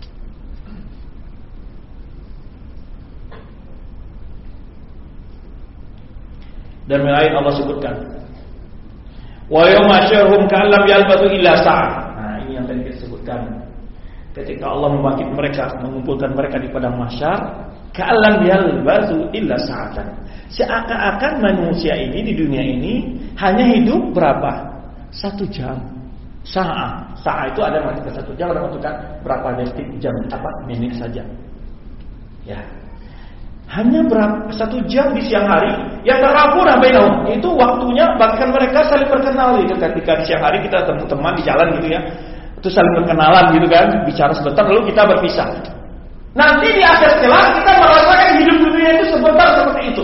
Dan ayat Allah sebutkan, wa yawma syarhum ka'allam yalbathu illa sa'ah. Nah, ini yang tadi kita sebutkan. Ketika Allah membangkit mereka, mengumpulkan mereka di padang mahsyar, ka'allam yalbathu illa sa'atan. Seakan-akan manusia ini di dunia ini hanya hidup berapa? Satu jam. Sa'ah. Sa'ah itu ada menentukan satu jam, ada menentukan berapa detik, jam, apa, menit saja. Ya. Hanya berapa satu jam di siang hari yang tarafuna bainahum, itu waktunya bahkan mereka saling berkenal itu ketika di siang hari kita ketemu teman di jalan gitu ya, itu saling berkenalan gitu kan, bicara sebentar lalu kita berpisah. Nanti di akhir kelak kita merasakan hidup dunia itu sebentar seperti itu.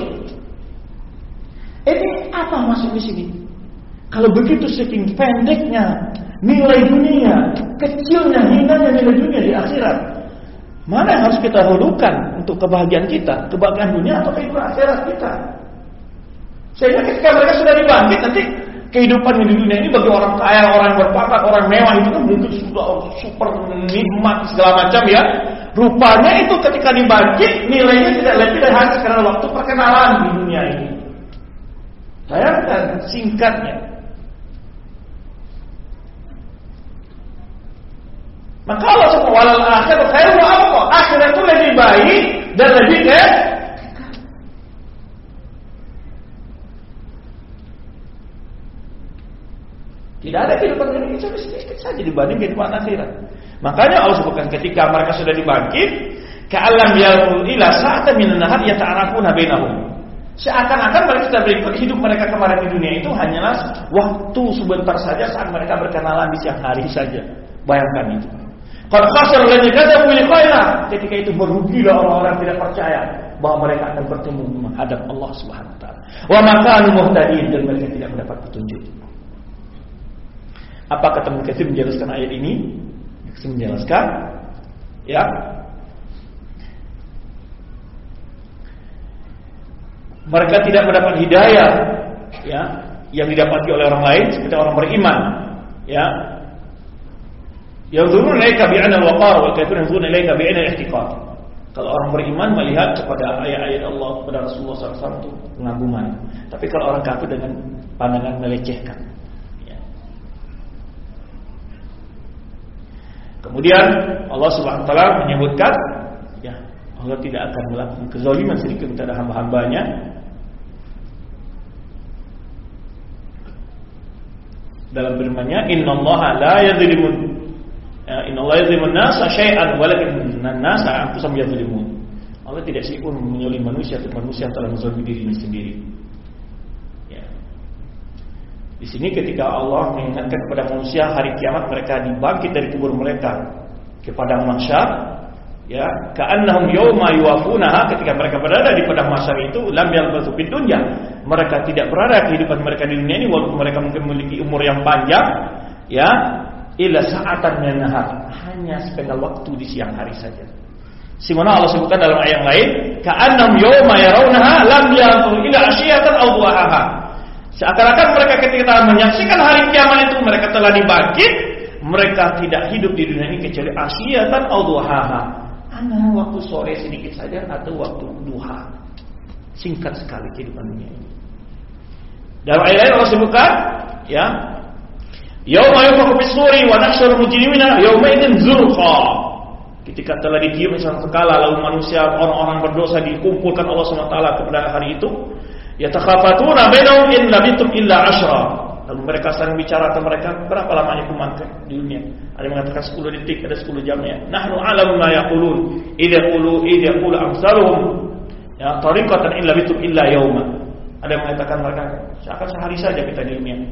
Ini apa maksud di sini? Kalau begitu saking pendeknya nilai dunia, kecilnya hinanya nilai dunia di akhirat, mana yang harus kita hudukan untuk kebahagiaan kita? Kebahagiaan dunia atau kehidupan akhirat kita? Sehingga ketika mereka sudah dibangkit, nanti kehidupan di dunia ini bagi orang kaya, orang yang berpangkat, orang mewah itu kan mungkin sudah super nikmat segala macam ya. Rupanya itu ketika dibangkit nilainya tidak lebih dari hanya sekarang waktu perkenalan di dunia ini. Bayangkan singkatnya. Maka Allah subhanahu wa ta'ala akhir khair wa abqa. Akhirat itu lebih baik dan lebih kekal. Tidak ada kehidupan dunia ini cuma sedikit saja dibanding kehidupan akhirat. Makanya Allah sebutkan ketika mereka sudah dibangkit, ka'allam yalqul ila sa'atan minan nahar yata'arafuna bainahum. Seakan-akan mereka sudah berikut hidup mereka kemarin di dunia itu hanyalah waktu sebentar saja saat mereka berkenalan di siang hari saja. Bayangkan itu. Qad khasara alladziina kadzabu bi liqa'illah. Ketika itu merugilah orang-orang tidak percaya bahwa mereka akan bertemu menghadap Allah Subhanahu wa taala. Wa ma kanu muhtadin, dan mereka tidak mendapat petunjuk. Apa kata Ibnu Katsir menjelaskan ayat ini? Dia menjelaskan ya, mereka tidak mendapat hidayah ya yang didapati oleh orang lain seperti orang beriman ya. Yanzuruna ilaika bi'ainil waqar wal kafirun yanzuruna ilaika bi'ainil ihtiqar. Kalau orang beriman melihat kepada ayat-ayat Allah, kepada Rasulullah shallallahu alaihi wasallam itu pengagungan. Tapi kalau orang kafir dengan pandangan melecehkan. Ya. Kemudian Allah Subhanahu wa taala menyebutkan, ya, Allah tidak akan melakukan kezaliman sedikit kepada hamba-hambanya. Dalam firman-Nya, "Innallaha la yadzlimu Ya, innallaha yadzlimun nasa syai'an walakinnan nasa anfusahum yadzlimun." Allah tidak sedikit pun menyolimi manusia, tapi manusia telah menzalimi dirinya sendiri. Ya. Di sini ketika Allah mengingatkan kepada manusia hari kiamat mereka dibangkit dari kubur mereka ke padang mahsyar, ya, ka'annahum yawma yuwafunaha, ketika mereka berada di padang mahsyar itu lam yalbathu fid dunya, mereka tidak berada kehidupan mereka di dunia ini walaupun mereka mungkin memiliki umur yang panjang, ya, illa sa'atan min nahar, hanya sepenggal waktu di siang hari saja. Simana Allah sebutkan dalam ayat yang lain, ka'annam yawma yarawnaha lam yanzuru ila asyiyatan aw duhaha. Seakan-akan mereka ketika menyaksikan hari kiamat itu mereka telah dibangkit, mereka tidak hidup di dunia ini kecuali asyiyatan aw duhaha. Hanya waktu sore sedikit saja atau waktu duha. Singkat sekali kehidupan dunia ini. Dalam ayat lain Allah sebutkan, ya, yauma yunfakhu fis-suri wa nahsyurul mujrimina yauma idzin zurqa. Ketika telah ditiup sangkakala lalu manusia orang-orang berdosa dikumpulkan Allah Subhanahu wa taala kepada hari itu, yatakhafatuna bainahum in labitum illa ashra. Lalu mereka saling bicara ke mereka, berapa lamanya kamu di dunia? Ada yang mengatakan sepuluh detik, ada sepuluh jamnya. Nahnu a'lamu ma yaqulun idza qulu idza qulu amsaluhum ya tariqatan in labitum illa yauma. Ada yang mengatakan mereka seakan sehari saja kita di dunia.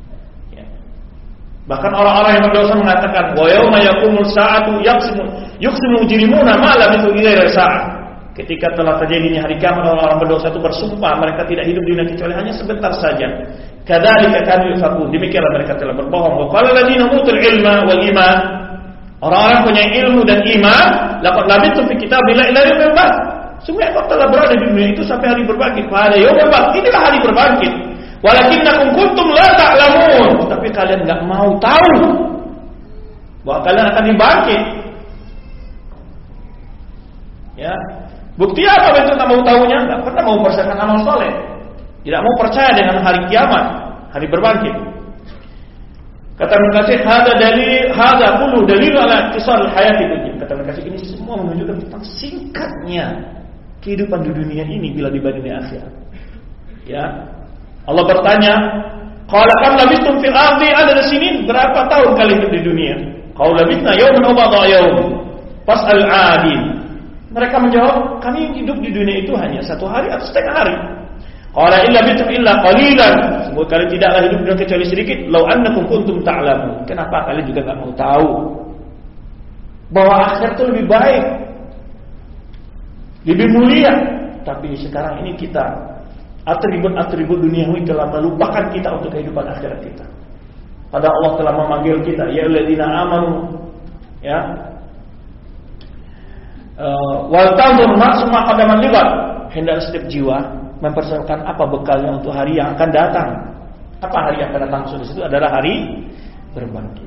Bahkan orang-orang yang berdosa mengatakan, wa yauma yaqumul sa'atu yaqsimu yuqsimu mujrimuna ma labithu illa sa'ah. Ketika telah terjadinya hari kiamat, orang-orang berdosa itu bersumpah mereka tidak hidup di dunia kecuali hanya sebentar saja. Kadzalika kanu yufakun, demikianlah mereka telah berbohong. Wa qala alladziina utul ilma wal iman, orang-orang punya ilmu dan iman, laqad labithum fi kitabillahi ila yaumil ba'ts. Semua yang telah berada di dunia itu sampai hari berbangkit. Pada yaumil ba'ts, inilah hari berbangkit. Walakinnakum kuntum la ta'lamun, tapi kalian enggak mau tahu bahwa kalian akan dibangkit. Ya. Bukti apa bentuk enggak mau tahunya? Enggak pernah mau mempersiapkan amal soleh. Tidak mau percaya dengan hari kiamat, hari berbangkit. Kata Ibnu Katsir, "Hada dalil, hada kullu dalil ala ittisal hayati dunya." Kata Ibnu Katsir, ini semua menunjukkan tentang singkatnya kehidupan di dunia ini bila dibandingkan akhirat. Ya. Allah bertanya, qala kam labistum fil ardi adada sinin, berapa tahun kalian hidup di dunia? Qalu labisna yawman aw ba'da yawm fas'al 'adin. Mereka menjawab, kami hidup di dunia itu hanya satu hari atau setengah hari. Qala illa bitum illa qalilan, semua kalian tidaklah hidup di dunia kecuali sedikit. Law annakum kuntum ta'lamun, kenapa kalian juga enggak mau tahu bahwa akhirat itu lebih baik, lebih mulia? Tapi sekarang ini kita atribut-atribut duniawi telah melupakan kita untuk kehidupan akhirat kita. Padahal Allah telah memanggil kita, ya alladzina amanu, ya, wal tanzur nafsun ma qaddamat lighad. Hendak setiap jiwa mempersiapkan apa bekalnya untuk hari yang akan datang. Apa hari yang akan datang? Maksud itu adalah hari berbangkit.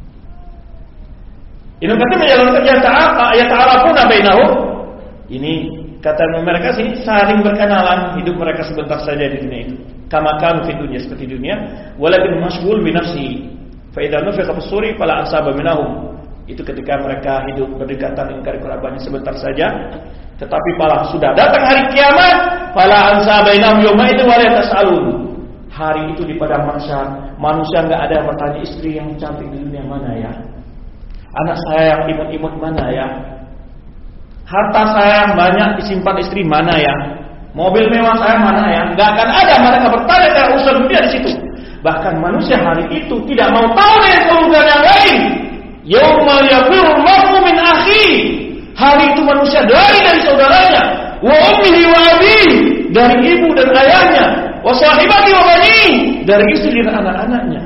Ini kata menjalankan ya ta'arafuna bainahum. Ini kata mereka sini saling berkenalan, hidup mereka sebentar saja di dunia itu. Kama kanu fi dunya, seperti dunia, walakin mashghul bi nafsi. Fa idza nufiqa fis-suri fala ansaba minhum. Itu ketika mereka hidup berdekatan dengan kerabatnya sebentar saja, tetapi pala sudah datang hari kiamat, fala ansaba minhum yawma idzin wa la tasalun. Hari itu di padang mahsyar, manusia enggak ada yang bertanya istri yang cantik di dunia mana ya? Anak saya yang imut-imut mana ya? Harta saya yang banyak disimpan istri mana ya? Mobil mewah saya mana ya? Gak akan ada mereka bertanya tentang urusan dunia di situ. Bahkan manusia hari itu tidak mau tahu dengan keulugan yang lain Yauma yafirul mar'u min akhihi. Hari itu manusia lari dari saudaranya, wa ummihi wa abihi, dari ibu dan ayahnya, wa sahibati wa bani, dari istri dan anak-anaknya.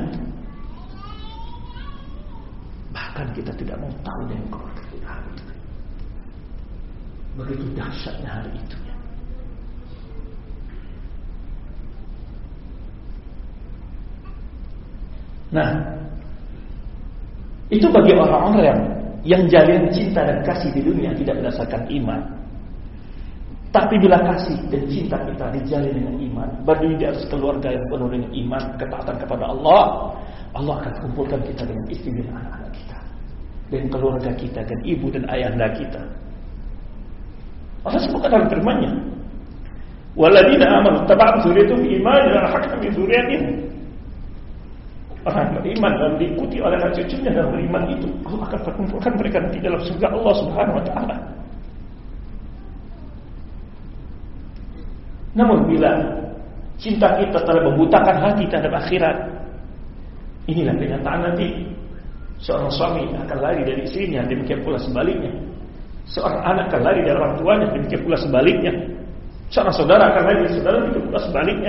Bahkan kita tidak mau tahu dengan keluarga kita hari itu. Begitu dahsyatnya hari itu. Nah, itu bagi orang-orang yang yang jalin cinta dan kasih di dunia tidak berdasarkan iman. Tapi bila kasih dan cinta kita dijalin dengan iman, berdiri di atas keluarga yang penuh dengan iman, ketaatan kepada Allah, Allah akan kumpulkan kita dengan istri dan anak-anak kita, dan keluarga kita, dan ibu dan ayahanda kita. Allah sebutkan dalam firman-Nya, "Walladzina amanu taba'at dzurriyyatuhum biimanin wa alhaqna bi dzurriyyatihim." Orang beriman dan diikuti oleh anak cucunya dan beriman itu, Allah akan perkumpulkan mereka di dalam surga Allah Subhanahu wa taala. Namun bila cinta kita telah membutakan hati terhadap akhirat, inilah kenyataan nanti. Seorang suami akan lari dari istrinya, demikian pula sebaliknya. Seorang anak akan lari dari orang tuanya, demikian pula sebaliknya. Seorang saudara akan lari dari saudara, demikian pula sebaliknya.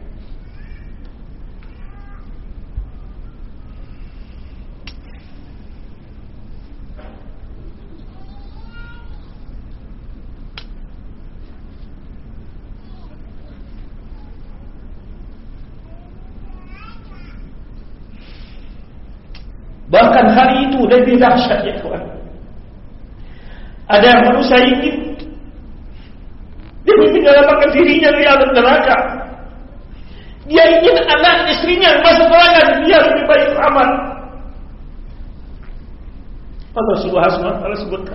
Bahkan hari itu lebih dahsyat ya kawan. Ada yang manusia ingin dia ingin menyelamatkan dirinya dari alam neraka. Dia ingin anak istrinya masuk neraka, dia lebih baik selamat. Allah Subhanahu wa taala sebutkan,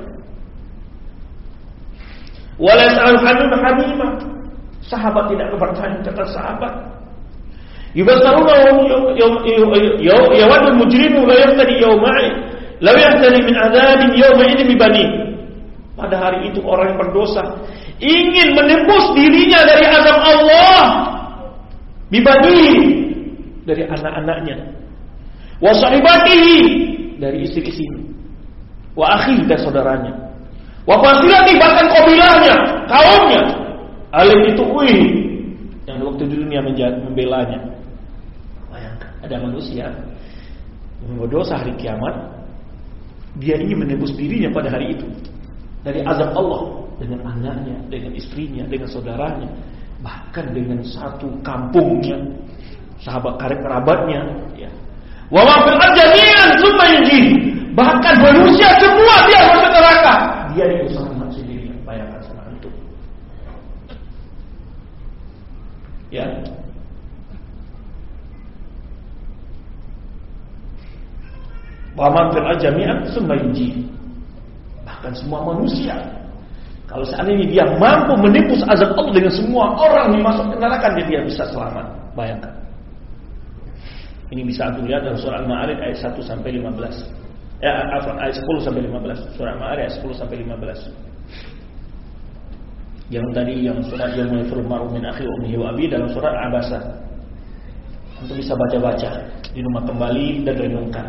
"Wala yas'alu hamim hamima." Sahabat tidak bertanya tentang sahabat. Yubasaruna yawadul mujrimu la yaftadi yawma'in la yaftadi min adzabin yawma'in bibani. Pada hari itu orang yang berdosa ingin menebus dirinya dari azab Allah bibani, dari anak-anaknya, wa sahibatihi, dari istri-istrinya, wa akhihi, dan saudaranya, wa fasilati, bahkan kabilahnya, kaumnya, alim itu wih yang waktu di dunia membelanya. Ada manusia yang berdosa hari kiamat, dia ingin menebus dirinya pada hari itu dari azab Allah, dengan anaknya, dengan istrinya, dengan saudaranya, bahkan dengan satu kampungnya, sahabat karib kerabatnya, ya. Wa ma fil jami'an tsumma yunji, bahkan manusia semua dia masuk neraka, dia diusahakan sendiri. Bayangkan sama itu, ya. Wa man fil jami'an tsumma yunji, bahkan semua manusia, kalau seandainya dia mampu menebus azab Allah dengan semua orang yang masuk ke neraka, dia bisa selamat. Bayangkan. Ini bisa Anda lihat dalam surah Al-Ma'arij ayat satu sampai lima belas. Ya, ayat sepuluh sampai lima belas. Surah Al-Ma'arij ayat sepuluh sampai lima belas. Yang tadi yang surat yang yafirul mar'u min akhihi wa ummihi wa abihi dalam surah Al-Abasa. Untuk bisa baca-baca di rumah kembali dan renungkan.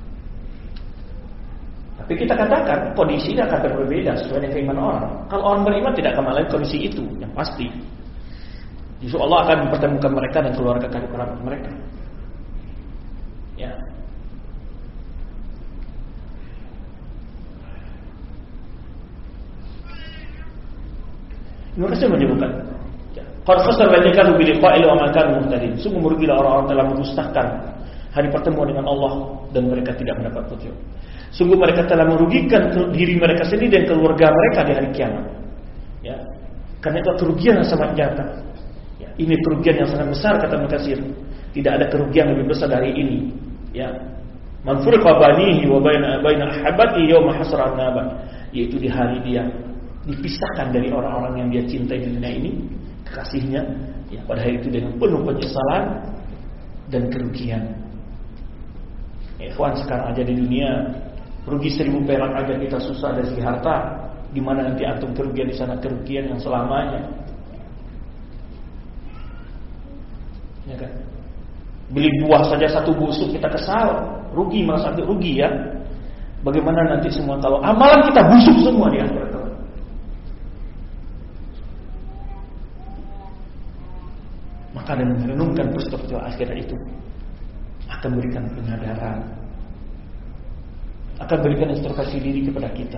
Tapi kita katakan kondisi ini akan berbeda sesuai dengan keimanan orang. Kalau orang beriman tidak akan mengalami kondisi itu, yang pasti. Justru Allah akan mempertemukan mereka dan keluarga kerabat mereka. Ya. Maka saya menyebutkan, qad khasara alladziina bi liqa'ihi wa ma kanu muhtadin. Sungguh merugilah orang-orang telah mendustakan hari pertemuan dengan Allah dan mereka tidak mendapat petunjuk. Sungguh mereka telah merugikan diri mereka sendiri dan keluarga mereka di hari kiamat. Ya, karena itu kerugian yang sangat nyata. Ya, ini kerugian yang sangat besar kata Mukatsir. Tidak ada kerugian lebih besar dari ini. Ya, man furqa banihi wa baina baina ahabbati yawma hasran naban, yaitu di hari dia dipisahkan dari orang-orang yang dia cintai di dunia ini, kekasihnya. Ya, pada hari itu dengan penuh penyesalan dan kerugian. Ya, kawan, sekarang aja di dunia rugi seribu perak aja kita susah dari segi harta. Gimana nanti antum kerugian di sana, kerugian yang selamanya. Ya kan? Beli buah saja satu busuk kita kesal, rugi, merasa rugi ya. Bagaimana nanti semua kalau amalan kita busuk semua di akhirat? Maka dengan merenungkan peristiwa akhirat itu akan berikan penyadaran, akan berikan introspeksi diri kepada kita,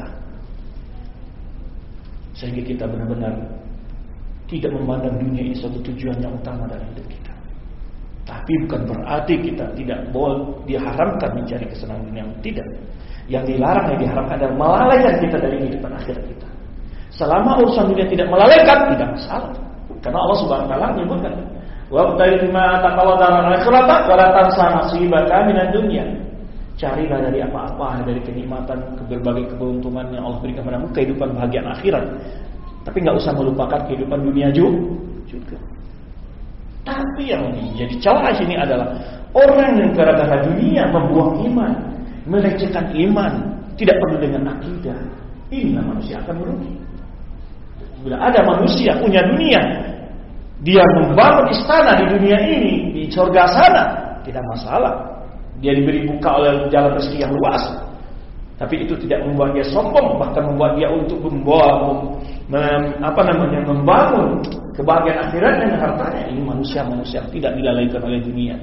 sehingga kita benar-benar tidak memandang dunia ini suatu tujuan yang utama dalam hidup kita. Tapi bukan berarti kita tidak boleh diharamkan mencari kesenangan dunia, tidak. Yang dilarang, yang diharamkan adalah melalaikan kita dari kehidupan akhirat kita. Selama urusan dunia tidak melalaikan, tidak masalah. Karena Allah Subhanahu wa taala menyebutkan, "Wabtaghi ma taqaddara al-akhirata wa la tansa nasibaka minad dunya." Carilah dari apa-apa, dari kenikmatan, berbagai keberuntungan yang Allah berikan padamu, kehidupan bahagian akhirat. Tapi nggak usah melupakan kehidupan dunia juga. Tapi yang menjadi celah sini adalah orang yang gara-gara dunia membuang iman, melecehkan iman, tidak perlu dengan akidah. Inilah manusia akan merugi. Bila ada manusia punya dunia, dia membangun istana di dunia ini, di surga sana, tidak masalah. Dia diberi buka oleh jalan rezeki yang luas. Tapi itu tidak membuat dia sombong, bahkan membuat dia untuk membawa mem, apa namanya membangun kebahagiaan akhirat dan hartanya. Ini manusia-manusia yang tidak dilalaikan oleh dunia.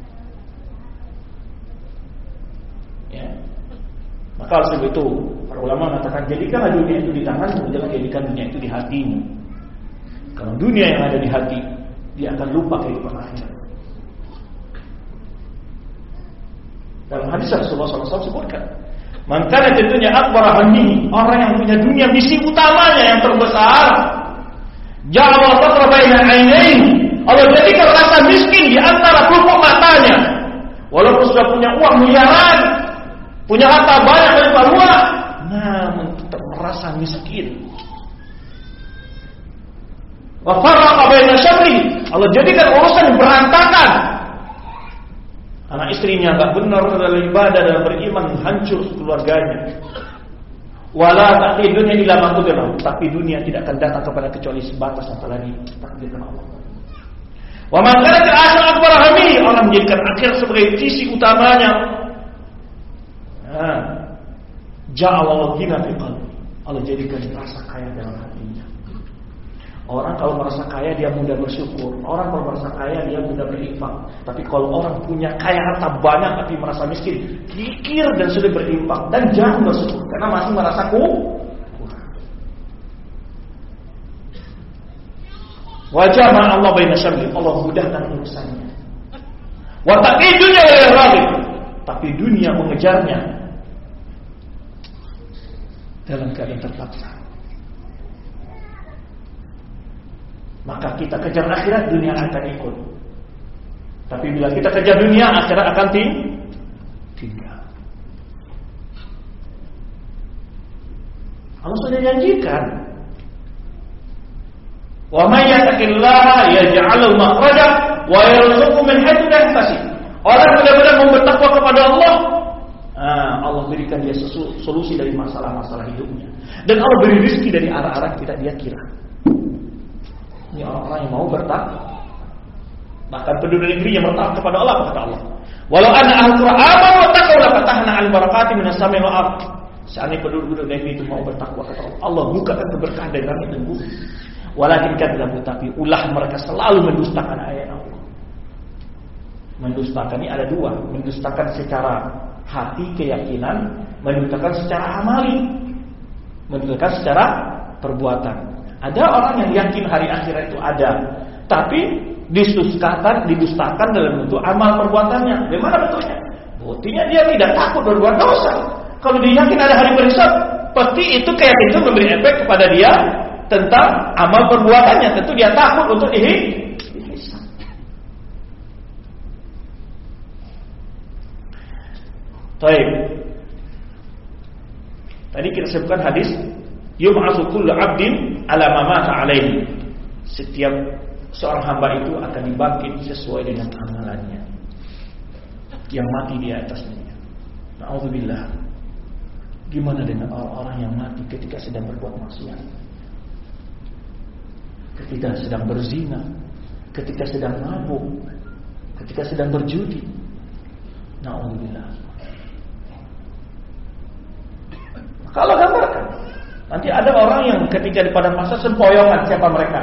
Ya. Maka sebab itu para ulama mengatakan, jadikanlah dunia itu di tanganmu, jangan jadikan dunia itu di hatimu. Kalau dunia yang ada di hati, dia akan lupa kehidupan akhirat. Dalam hadis Rasulullah shallallahu alaihi wasallam sebutkan, maka tentunya akbar hammi, orang yang punya dunia misi utamanya yang terbesar, ja'ala faqra baina ainaihi, Allah jadikan rasa miskin di antara pelupuk matanya. Walaupun sudah punya uang miliaran, punya harta banyak melimpah ruah, namun tetap merasa miskin. Wa farraqa baina syarri, Allah jadikan urusan berantakan. Anak istrinya enggak benar dalam ibadah, dalam beriman, hancur keluarganya. Wala ta'tidun illa ma qadara, tapi dunia tidak akan datang kepada kecuali sebatas antara takdir Allah. Wa man kana al-akhir akbar hammi, orang menjadikan akhir sebagai sisi utamanya. Nah, ja'ala ghina fi qalbi, Allah jadikan rasa kaya dalam hatinya. Orang kalau merasa kaya dia mudah bersyukur. Orang kalau merasa kaya dia mudah berinfak. Tapi kalau orang punya kaya harta banyak tapi merasa miskin, kikir dan sudah berinfak dan jarang bersyukur karena masih merasa kurang. Wajah Allah baina syamli, Allah mudahkan urusannya. Wa taqidunya wa raghib, tapi dunia mengejarnya dalam keadaan terpaksa. Maka kita kejar akhirat, dunia akan ikut. Tapi bila kita kejar dunia, akhirat akan tinggal. Allah sudah janjikan, wa may yattaqillaha yaj'al lahu makhraja wa yarzuqhu min haitsu la yahtasib. Orang benar-benar bertakwa kepada Allah, nah, Allah berikan dia solusi dari masalah-masalah hidupnya, dan Allah beri rezeki dari arah-arah tidak dia kira. Ini orang-orang yang mau bertakwa. Bahkan penduduk negeri yang bertakwa kepada Allah, kata Allah, walau anna ahlul qura amanu wa taqaw la fatahna al barakati minas samai wal ardh. Seandainya penduduk negeri itu mau bertakwa kepada Allah, Allah bukakan keberkahan dari langit dan bumi. Walakin kadzabu, tapi ulah mereka selalu mendustakan ayat Allah. Mendustakan ini ada dua, mendustakan secara hati keyakinan, mendustakan secara amali, mendustakan secara perbuatan. Ada orang yang yakin hari akhirat itu ada, tapi didustakan, didustakan dalam bentuk amal perbuatannya. Bagaimana bentuknya? Buktinya dia tidak takut berbuat dosa. Kalau dia yakin ada hari berhisab, pasti itu keyakinan itu memberi efek kepada dia tentang amal perbuatannya. Tentu dia takut untuk dihisab. Baik. Tadi kita sebutkan hadis, yub'atsu kullu 'abdin 'ala ma mata 'alaihi. Setiap seorang hamba itu akan dibangkit sesuai dengan amalannya yang mati di atasnya. Na'udzubillah. Gimana dengan orang-orang yang mati ketika sedang berbuat maksiat? Ketika sedang berzina, ketika sedang mabuk, ketika sedang berjudi. Na'udzubillah. Kalau gambarkan, nanti ada orang yang ketika di padang mahsyar sempoyongan, siapa mereka?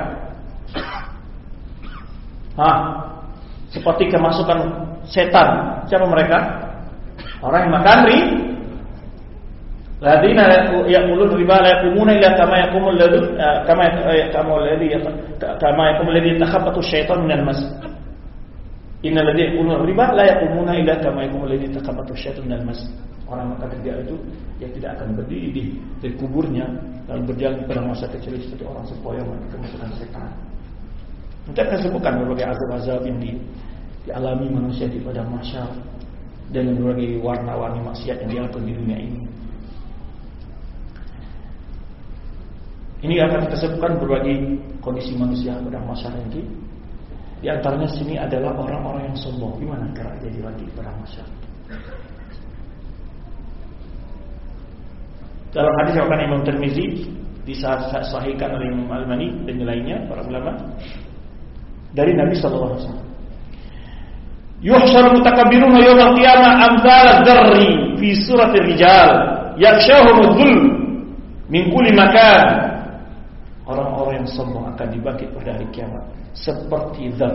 Hah? Seperti kemasukan setan, siapa mereka? Orang yang makan ri. Ladina yaqulun riba la yaqumuna illa kama yaqumul ladzi kama yaqumul ladzi kama yaqumul ladzi takhabbathu syaitan minal mas. Innal ladzi yaquluna riba la yaqumuna illa kama yaqumul ladzi takhabbathu syaitan minal mas. Orang makan riba itu yang tidak akan berdiri di dari kuburnya lalu berjalan pada masa kecil seperti orang sempoyongan kemasukan setan. Nanti akan sebutkan berbagai azab-azab yang di, dialami manusia di padang mahsyar dan berbagai warna-warni maksiat yang dilakukan di dunia ini. Ini akan kita sebutkan berbagai kondisi manusia pada masa nanti. Di antaranya sini adalah orang-orang yang sombong. Gimana cara jadi lagi pada masa? Dalam hadis yang akan Imam Tirmizi disahihkan oleh Imam Al-Albani dan lainnya para ulama dari Nabi sallallahu alaihi wasallam. Yuhsharu mutakabbiruna yawmal qiyamah amsal ad-darri fi suratir rijal yakshahum adh-dhulm min kulli makan. Orang-orang yang sombong akan dibangkit pada hari kiamat seperti zar.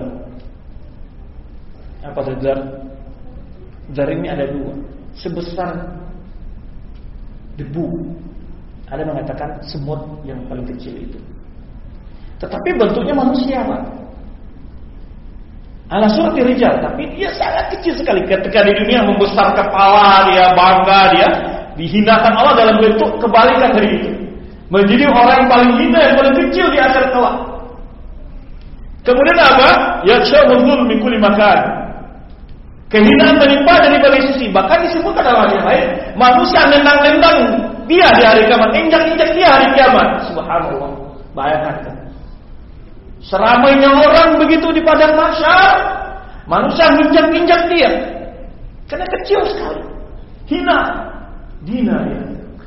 Apa itu zar? Zar ini ada dua, sebesar debu. Ada mengatakan semut yang paling kecil itu. Tetapi bentuknya manusia, Pak. Ala surati rijal, tapi dia sangat kecil sekali. Ketika di dunia membesar kepala dia, bangga dia, dihinakan Allah dalam bentuk kebalikan dari itu. Menjadi orang yang paling hina, yang paling kecil di akhir kelak. Kemudian apa? Yakshabul min kulli makan. Kehinaan menimpa dari berbagai sisi. Bahkan disebutkan dalam ayat lain, manusia nendang-nendang dia di hari kiamat, injak-injak dia hari kiamat. Subhanallah. Bayangkan. Seramainya orang begitu di padang mahsyar, manusia injak-injak dia. Karena kecil sekali. Hina. Dina ya.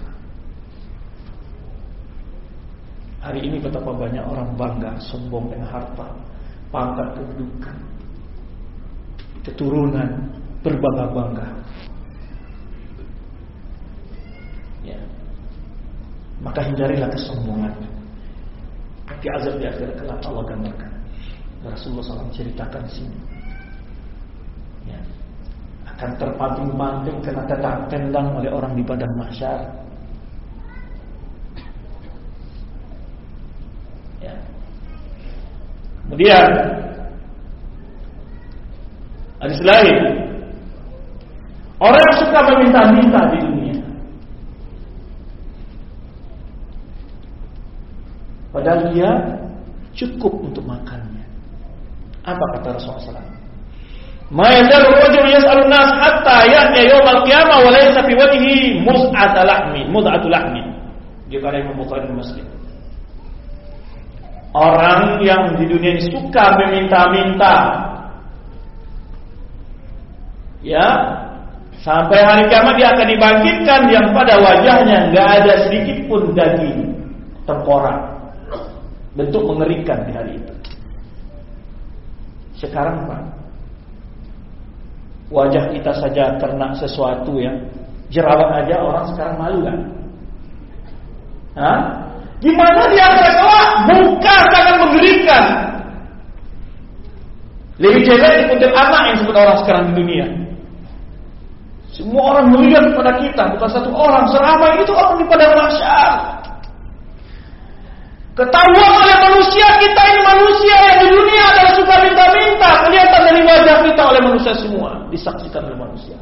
Hari ini betapa banyak orang bangga, sombong dengan harta, pangkat, kedudukan, keturunan, berbangga-bangga. Ya. Maka hindarilah kesombongan. Tapi azab di akhirat kelak Allah gambarkan. Rasulullah shallallahu alaihi wasallam ceritakan di sini. Ya. Akan terpamping-pamping kena tendang oleh orang di padang mahsyar. Ya. Kemudian hadis lain, orang yang suka meminta-minta di dunia, padahal dia cukup untuk makannya. Apa kata Rasulullah shallallahu alaihi wasallam? Ma yazalu rajul yas'alun nas hatta ya'ti yawmal qiyamah wa laysa fi wajhihi muz'atul lahmi, muz'atul lahmi. Dia kata Imam Bukhari dan Muslim. Orang yang di dunia ini suka meminta-minta, ya, sampai hari kiamat dia akan dibangkitkan yang pada wajahnya nggak ada sedikit pun daging, tengkorak, bentuk mengerikan di hari itu. Sekarang Pak, wajah kita saja kena sesuatu yang jerawat aja orang sekarang malu kan? Hah? Gimana dia akan kelak? Muka sangat mengerikan. Lebih jelek daripada anak yang disebut orang sekarang di dunia. Semua orang melihat kepada kita, bukan satu orang, seramai itu orang di padang mahsyar. Ketahuan oleh manusia, kita ini manusia yang di dunia adalah suka minta-minta. Kelihatan dari wajah kita oleh manusia semua, disaksikan oleh manusia.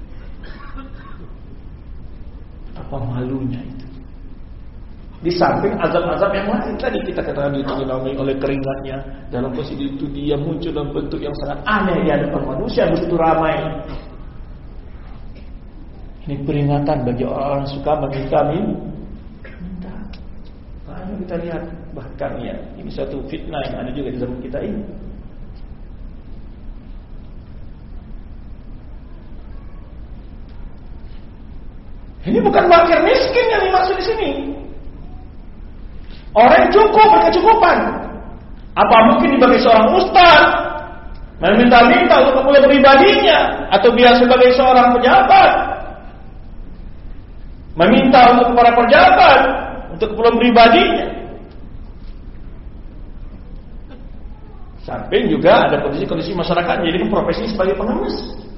Apa malunya itu? Di samping azab-azab yang lain tadi kita katakan ditemani oleh keringatnya, dalam posisi itu dia muncul dalam bentuk yang sangat aneh di hadapan manusia begitu ramai. Ini peringatan bagi orang-orang yang suka meminta-minta. Banyak kita lihat, bahkan ya ini satu fitnah yang ada juga di zaman kita ini. Ini bukan fakir miskin yang dimaksud di sini. Orang yang cukup, berkecukupan. Apa mungkin sebagai seorang ustaz meminta-minta untuk kemuliaan pribadinya, atau dia sebagai seorang pejabat meminta untuk para pejabat, untuk keperluan pribadinya. Samping juga ada kondisi-kondisi masyarakat menjadi profesi sebagai pengemis.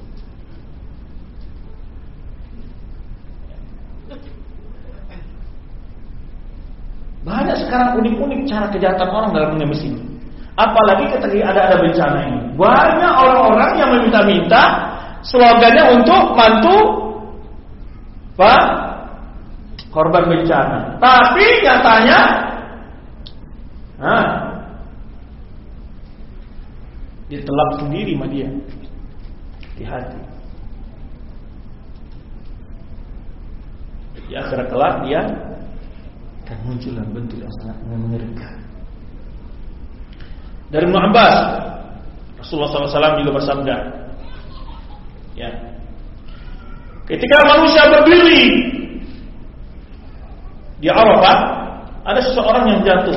Banyak sekarang unik-unik cara kejahatan orang dalam mengemis ini. Apalagi ketika ada ada bencana ini, banyak orang-orang yang meminta-minta slogannya untuk bantu Pak korban bencana. Tapi nyatanya, nah, ditelap sendiri sama dia di hati. Di akhirat kelak dia akan muncul dalam bentuk yang sangat mengerikan. Dari Ibnu Abbas, Rasulullah shallallahu alaihi wasallam juga bersabda, ya, ketika manusia berdiri di Arafah, ada seseorang yang jatuh,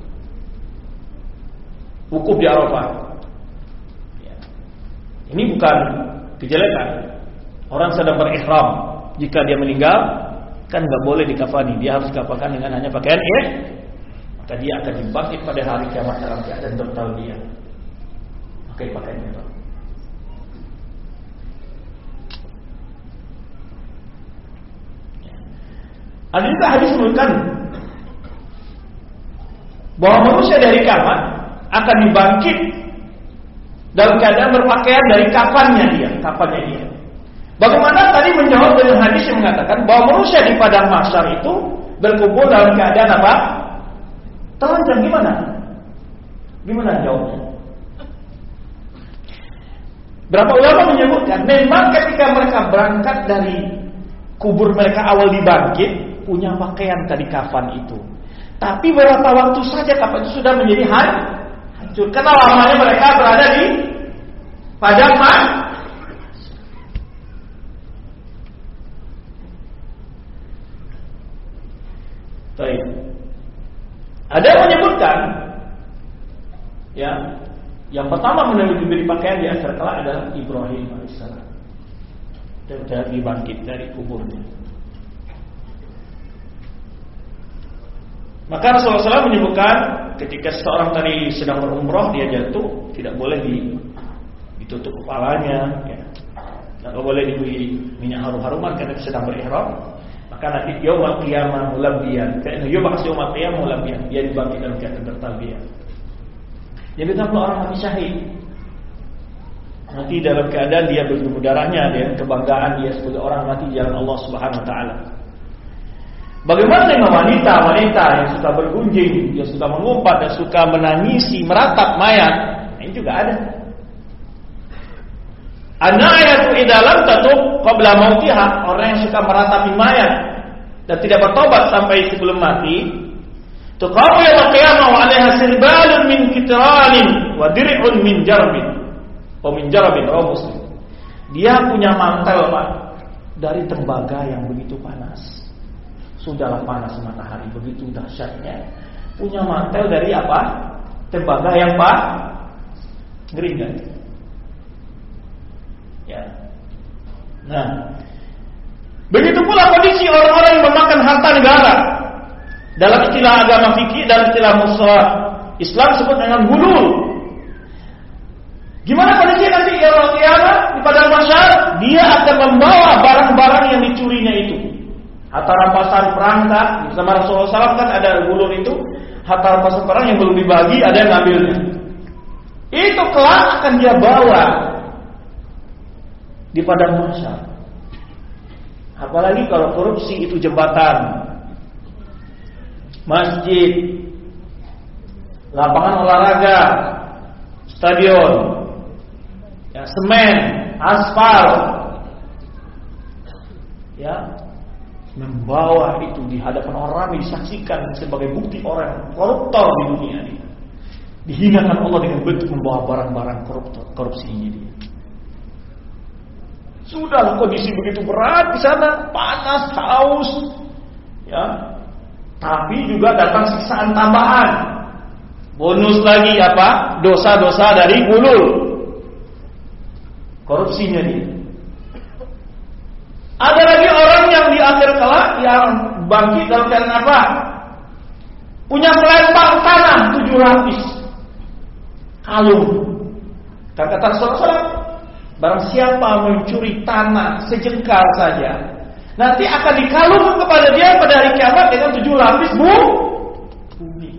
wukuf di Arafah. Ya. Ini bukan kejelekan. Orang sedang berihram, jika dia meninggal, kan nggak boleh dikafani, dia harus dikafankan dengan hanya pakaian eh. Maka dia akan dibangkit pada hari kiamat dalam keadaan bertalbiyah, pakai pakaian ihram. Ada juga hadis menunjukkan bahwa manusia dari kiamat akan dibangkit dalam keadaan berpakaian dari kafannya dia, kafannya dia. Bagaimana tadi menjawab dengan hadis yang mengatakan bahwa manusia di padang mahsyar itu berkumpul dalam keadaan apa? Telanjang. Gimana? Gimana jawabnya? Berapa ulama menyebutkan memang ketika mereka berangkat dari kubur mereka awal dibangkit punya pakaian tadi kafan itu. Tapi beberapa waktu saja kafan itu sudah menjadi hancur. Karena lamanya mereka berada di padang mahsyar. Baik. Ada yang menyebutkan, ya, yang pertama diberi pakaian di akhirat kelak adalah Ibrahim alaihissalam. Dia dibangkit dari kuburnya. Maka Rasulullah shallallahu alaihi wasallam menyebutkan ketika seseorang tadi sedang berumrah dia jatuh, tidak boleh ditutup kepalanya, ya. Tidak boleh diberi minyak harum-haruman karena dia sedang berihram. Maka nanti yaumul qiyamah mulabbiyan, karena yub'ats yaumul qiyamah mulabbiyan, dia dibangkit dalam keadaan bertalbiyah. Jadi kalau orang mati syahid, nanti dalam keadaan dia bergumul darahnya dengan kebanggaan dia sebagai orang mati di jalan Allah Subhanahu wa taala. Bagaimana dengan wanita-wanita yang suka bergunjing, yang suka mengumpat, yang suka menangisi, meratap mayat? Nah, ini juga ada. An-na'iyatu idza lam tatub qabla mautiha, orang yang suka meratapi mayat dan tidak bertobat sampai sebelum mati, tuqamu yaumul qiyamah wa 'alaiha sirbalun min kitranin wa dir'un min jarbin. Oh min jarbin, oh Muslim. Dia punya mantel, Pak, dari tembaga yang begitu panas. Sudahlah panas matahari begitu dahsyatnya. Punya mantel dari apa? Tembaga yang pak ngeri. Ya. Nah, begitu pula kondisi orang-orang yang memakan harta negara. Dalam istilah agama fikih, dalam istilah musalah Islam sebut dengan ghulul. Gimana kondisi nanti yaumul qiyamah di padang mahsyar? Dia akan membawa barang-barang yang dicurinya itu. Harta rampasan perangkat, bersama Rasulullah shallallahu alaihi wasallam kan ada ghulul itu, harta rampasan perang yang belum dibagi ada yang ngambilnya. Itu kelak akan dia bawa di padang mahsyar. Apalagi kalau korupsi itu jembatan, masjid, lapangan olahraga, stadion, ya, semen, aspal, ya, membawa itu di hadapan orang ramai disaksikan sebagai bukti orang koruptor di dunia ini. Dihinakan Allah dengan bentuk membawa barang-barang koruptor, korupsi ini. Sudah kondisi begitu berat di sana, panas, haus, ya. Tapi juga datang siksaan tambahan. Bonus lagi apa? Dosa-dosa dari ghulul. Korupsinya dia. Ada lagi orang yang di akhir kelak yang bangkit dalam keadaan apa? Punya selempang tanah tujuh lapis kalung. Kata Rasulullah, barang siapa mencuri tanah sejengkal saja, nanti akan dikalung kepada dia pada hari kiamat dengan tujuh lapis bumi.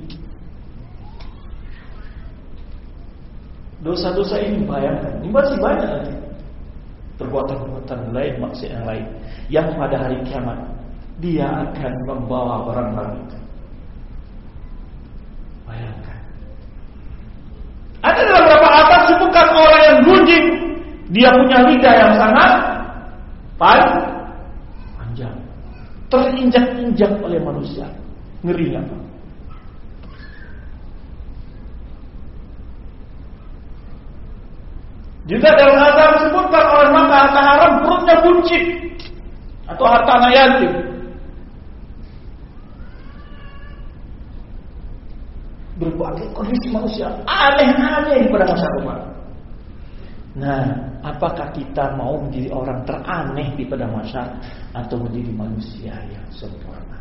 Dosa-dosa ini bayangkan, ini masih banyak lagi. Perbuatan-perbuatan lain, maksiat yang lain, yang pada hari kiamat dia akan membawa barang-barang itu. Bayangkan. Ada dalam beberapa atas sebutkan orang yang gunjing, dia punya lidah yang sangat panjang, terinjak-injak oleh manusia. Ngeri nggak? Juga dalam azab disebutkan orang makan harta haram perutnya buncit atau harta anak yatim. Berbagai kondisi manusia aneh-aneh pada masa depan. Nah, apakah kita mau menjadi orang teraneh di pada masa atau menjadi manusia yang sempurna?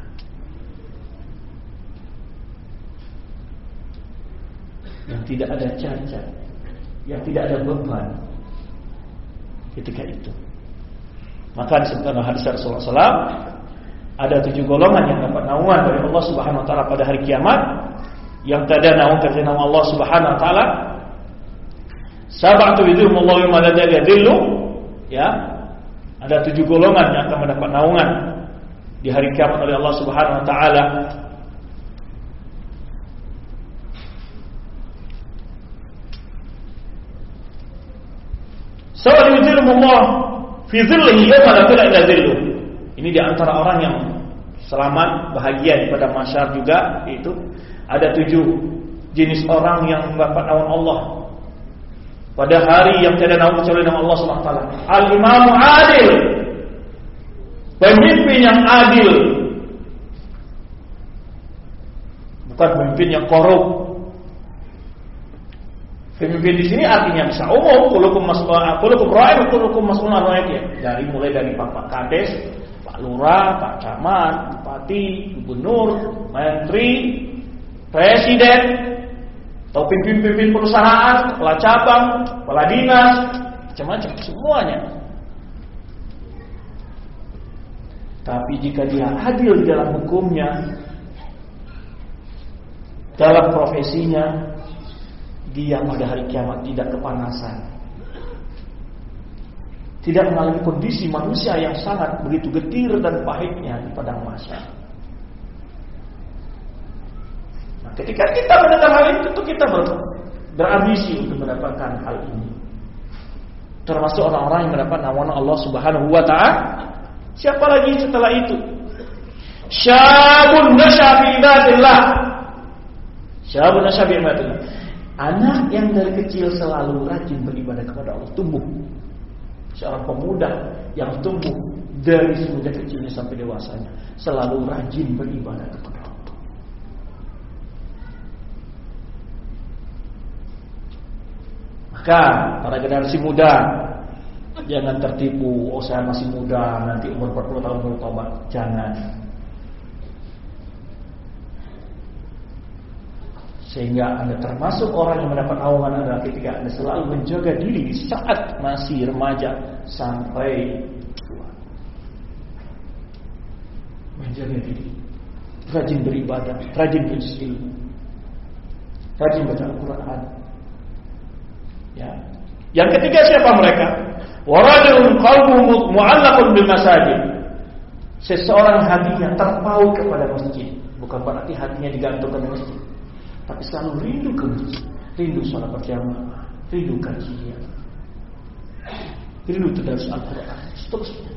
Yang tidak ada cacat, yang tidak ada beban ketika itu. Maka disebutkan dalam hadis Rasulullah shallallahu alaihi wasallam, ada tujuh golongan yang dapat naungan dari Allah Subhanahu Wa Taala pada hari kiamat. Yang tidak ada naungan dari nama Allah Subhanahu Wa Taala. Sab'atu yudhilluhumullahu yawma la dhilla dhillu, ya. Ada tujuh golongan yang akan mendapat naungan di hari kiamat oleh Allah Subhanahu Wa Taala. Sawal yudhilluhumullah fi dhillihi yawma la dhilla illa dhillu. Ini di antara orang yang selamat, bahagia pada mahsyar juga, itu ada tujuh jenis orang yang mendapat naungan Allah pada hari yang tidak ada naungan kecuali nama Allah Subhanahu Wa Taala. Al-Imamu adil, pemimpin yang adil, bukan pemimpin yang korup. Pemimpin di sini artinya bisa umum, kullukum mas'ulun, kullukum ra'in, kullukum mas'ulun an ra'iyatihi. Dari mulai dari Pak Kades, Pak Lurah, Pak Camat, Bupati, Gubernur, Menteri, Presiden, atau pimpin-pimpin perusahaan, kepala cabang, kepala dinas, macam-macam, semuanya. Tapi jika dia adil dalam hukumnya, dalam profesinya, dia pada hari kiamat tidak kepanasan, tidak mengalami kondisi manusia yang sangat begitu getir dan pahitnya di padang mahsyar. Nah, ketika kita mendengar hal itu, tentu kita ber, berambisi untuk mendapatkan hal ini. Termasuk orang-orang yang mendapat naungan Allah Subhanahu Wa Taala. Siapa lagi setelah itu? Syabun nasya fi ibadatillah. Syabun nasya fi ibadatillah. Anak yang dari kecil selalu rajin beribadah kepada Allah, tumbuh. Seorang pemuda yang tumbuh dari semenjak kecilnya sampai dewasanya, selalu rajin beribadah kepada Allah. Maka para generasi muda, jangan tertipu. Oh, saya masih muda, nanti umur empat puluh tahun baru tobat. Jangan. Sehingga Anda termasuk orang yang mendapat naungan adalah ketika Anda selalu menjaga diri di saat masih remaja sampai tua. Menjaga diri, rajin beribadah, rajin menuntut ilmu, rajin baca Al-Quran. Ya. Yang ketiga siapa mereka? Warajulun qalbuhu mu'allaqun bil masajid. Seseorang hatinya terpaut kepada masjid, bukan berarti hatinya digantungkan di masjid, tapi selalu rindu ke masjid, rindu sholat berjamaah, rindu kajian, rindu tadarus Al-Quran, seterusnya.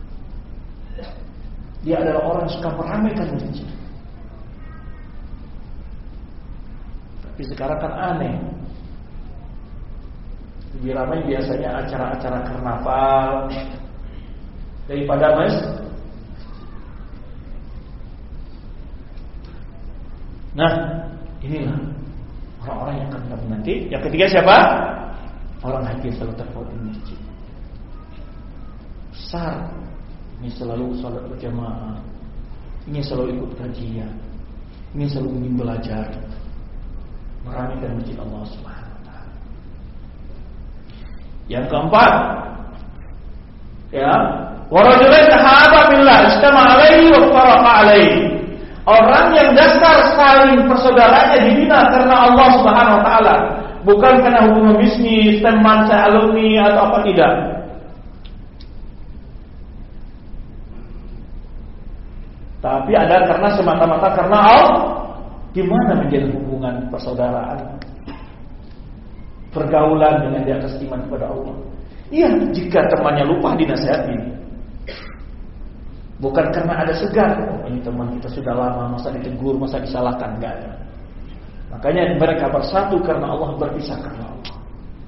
Dia adalah orang yang suka meramaikan masjid. Tapi sekarang kan aneh, lebih ramai biasanya acara-acara karnaval daripada masjid. Nah, inilah orang-orang yang akan mendapat nanti. Yang ketiga siapa? Orang hati selalu terpaut di masjid. Besar ini selalu salat berjamaah, ini selalu ikut kajian, ini selalu ingin belajar, meramaikan masjid Allah Subhanahu wa taala. Yang keempat, ya, wa rajulain tahaba billah istama alaihi wa faraqa alaihi. Orang yang dasar saling persaudaranya dibina karena Allah Subhanahu wa taala, bukan karena hubungan bisnis, teman, saya alumni atau apa tidak. Tapi ada karena semata-mata karena Allah. Gimana menjadi hubungan persaudaraan, pergaulan dengan di atas iman kepada Allah? Iya, jika temannya lupa dinasihati, bukan karena ada segan, oh ini teman kita sudah lama, masa ditegur, masa disalahkan, enggak ada. Makanya mereka bersatu karena Allah, berpisah karena Allah.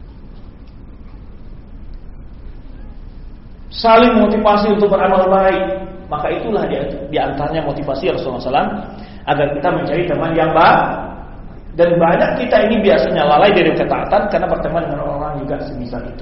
Saling motivasi untuk beramal baik. Maka itulah di, di antaranya motivasi Rasulullah shallallahu alaihi wasallam agar kita mencari teman yang baik. Dan banyak kita ini biasanya lalai dari ketaatan karena berteman dengan orang juga semisal itu.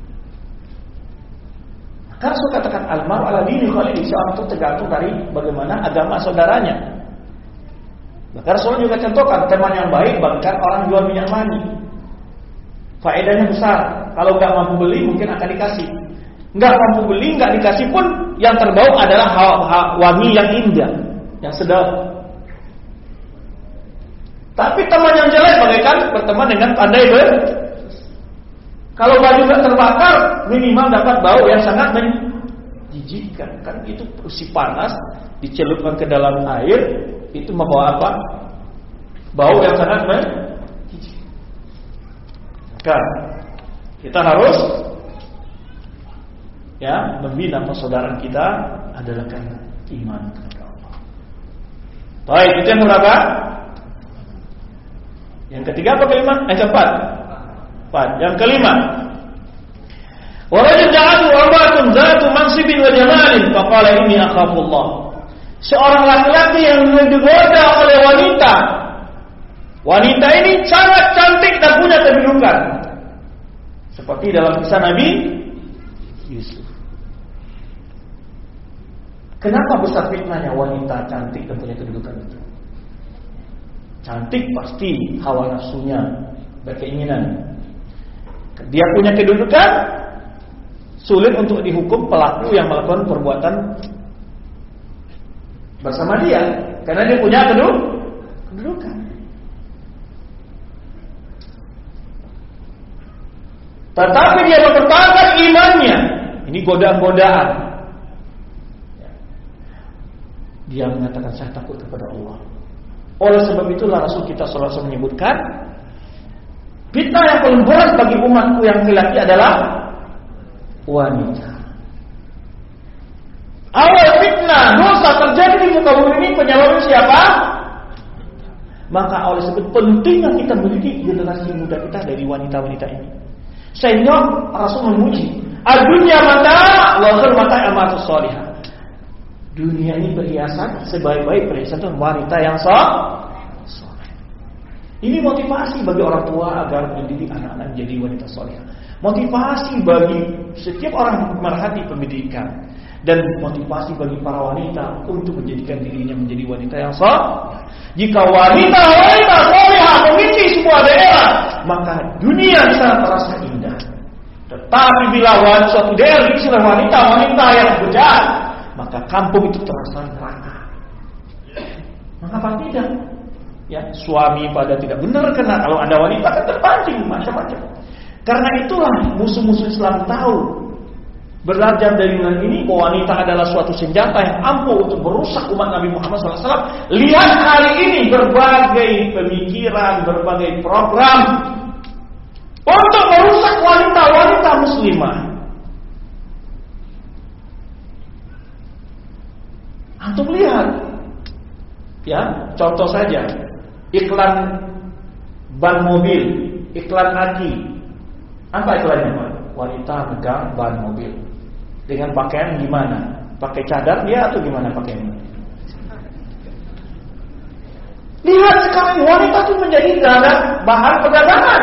Karena Rasul katakan almaru ala dini khalili, seorang itu tergantung dari bagaimana agama saudaranya. Maka Rasulullah juga contohkan teman yang baik bahkan orang jual minyak mani. Faedahnya besar. Kalau nggak mampu beli mungkin akan dikasih. Nggak mampu beli, nggak dikasih pun yang terbau adalah wangi yang indah, yang sedap. Tapi teman yang jelek bagaikan berteman dengan pandai ber. Kalau baju nggak terbakar, minimal dapat bau yang sangat menjijikkan. Kan itu si panas dicelupkan ke dalam air, itu membawa apa? Bau yang sangat menjijikkan. Maka kita harus ya membina persaudaraan kita adalah karena iman kepada Allah. Baik, itu yang berapa? Yang ketiga apa kelima? Yang keempat. Empat. Yang kelima. Wa rajul ja'atu amratun zatu mansibin wa jamalin faqala inni akhafullah. Seorang laki-laki yang digoda oleh wanita. Wanita ini sangat cantik dan punya kedudukan. Seperti dalam kisah Nabi Yusuf. Kenapa besar fitnahnya wanita cantik dan punya kedudukan itu? Cantik pasti hawa nafsunya, berkeinginan. Dia punya kedudukan, sulit untuk dihukum pelaku yang melakukan perbuatan bersama dia, karena dia punya kedudukan. Tetapi dia mempertahankan imannya. Ini godaan-godaan. Dia mengatakan saya takut kepada Allah. Oleh sebab itulah Rasul kita shallallahu alaihi wasallam menyebutkan fitnah yang paling berat bagi umatku yang laki-laki adalah wanita. Awal fitnah dosa terjadi di muka bumi ini penyebabnya siapa? Maka oleh sebab pentingnya kita memiliki generasi muda kita dari wanita-wanita ini. Sehingga Rasul memuji ad-dunya mata wa khairu mata al-mar'atu shalihah. Dunia ini perhiasan, sebaik-baik perhiasan itu wanita yang saleh. Ini motivasi bagi orang tua agar mendidik anak-anak menjadi wanita saleh. Motivasi bagi setiap orang merhati pendidikan dan motivasi bagi para wanita untuk menjadikan dirinya menjadi wanita yang saleh. Jika wanita-wanita salehah memiliki sebuah daerah, maka dunia bisa terasa indah. Tetapi bila suatu daerah diisi oleh wanita-wanita yang bejat, maka kampung itu terasa neraka. Mengapa tidak? Ya, suami pada tidak benar karena kalau ada wanita kan terpancing macam-macam. Karena itulah musuh-musuh Islam tahu belajar dari bulan ini bahwa wanita adalah suatu senjata yang ampuh untuk merusak umat Nabi Muhammad shallallahu alaihi wasallam. Lihat hari ini berbagai pemikiran, berbagai program untuk merusak wanita-wanita muslimah. Antum lihat, ya contoh saja iklan ban mobil, iklan aki. Apa iklannya Pak? Wanita pegang ban mobil dengan pakaian gimana? Pakai cadar dia atau gimana pakaiannya? Lihat sekarang wanita itu menjadi bahan perdagangan.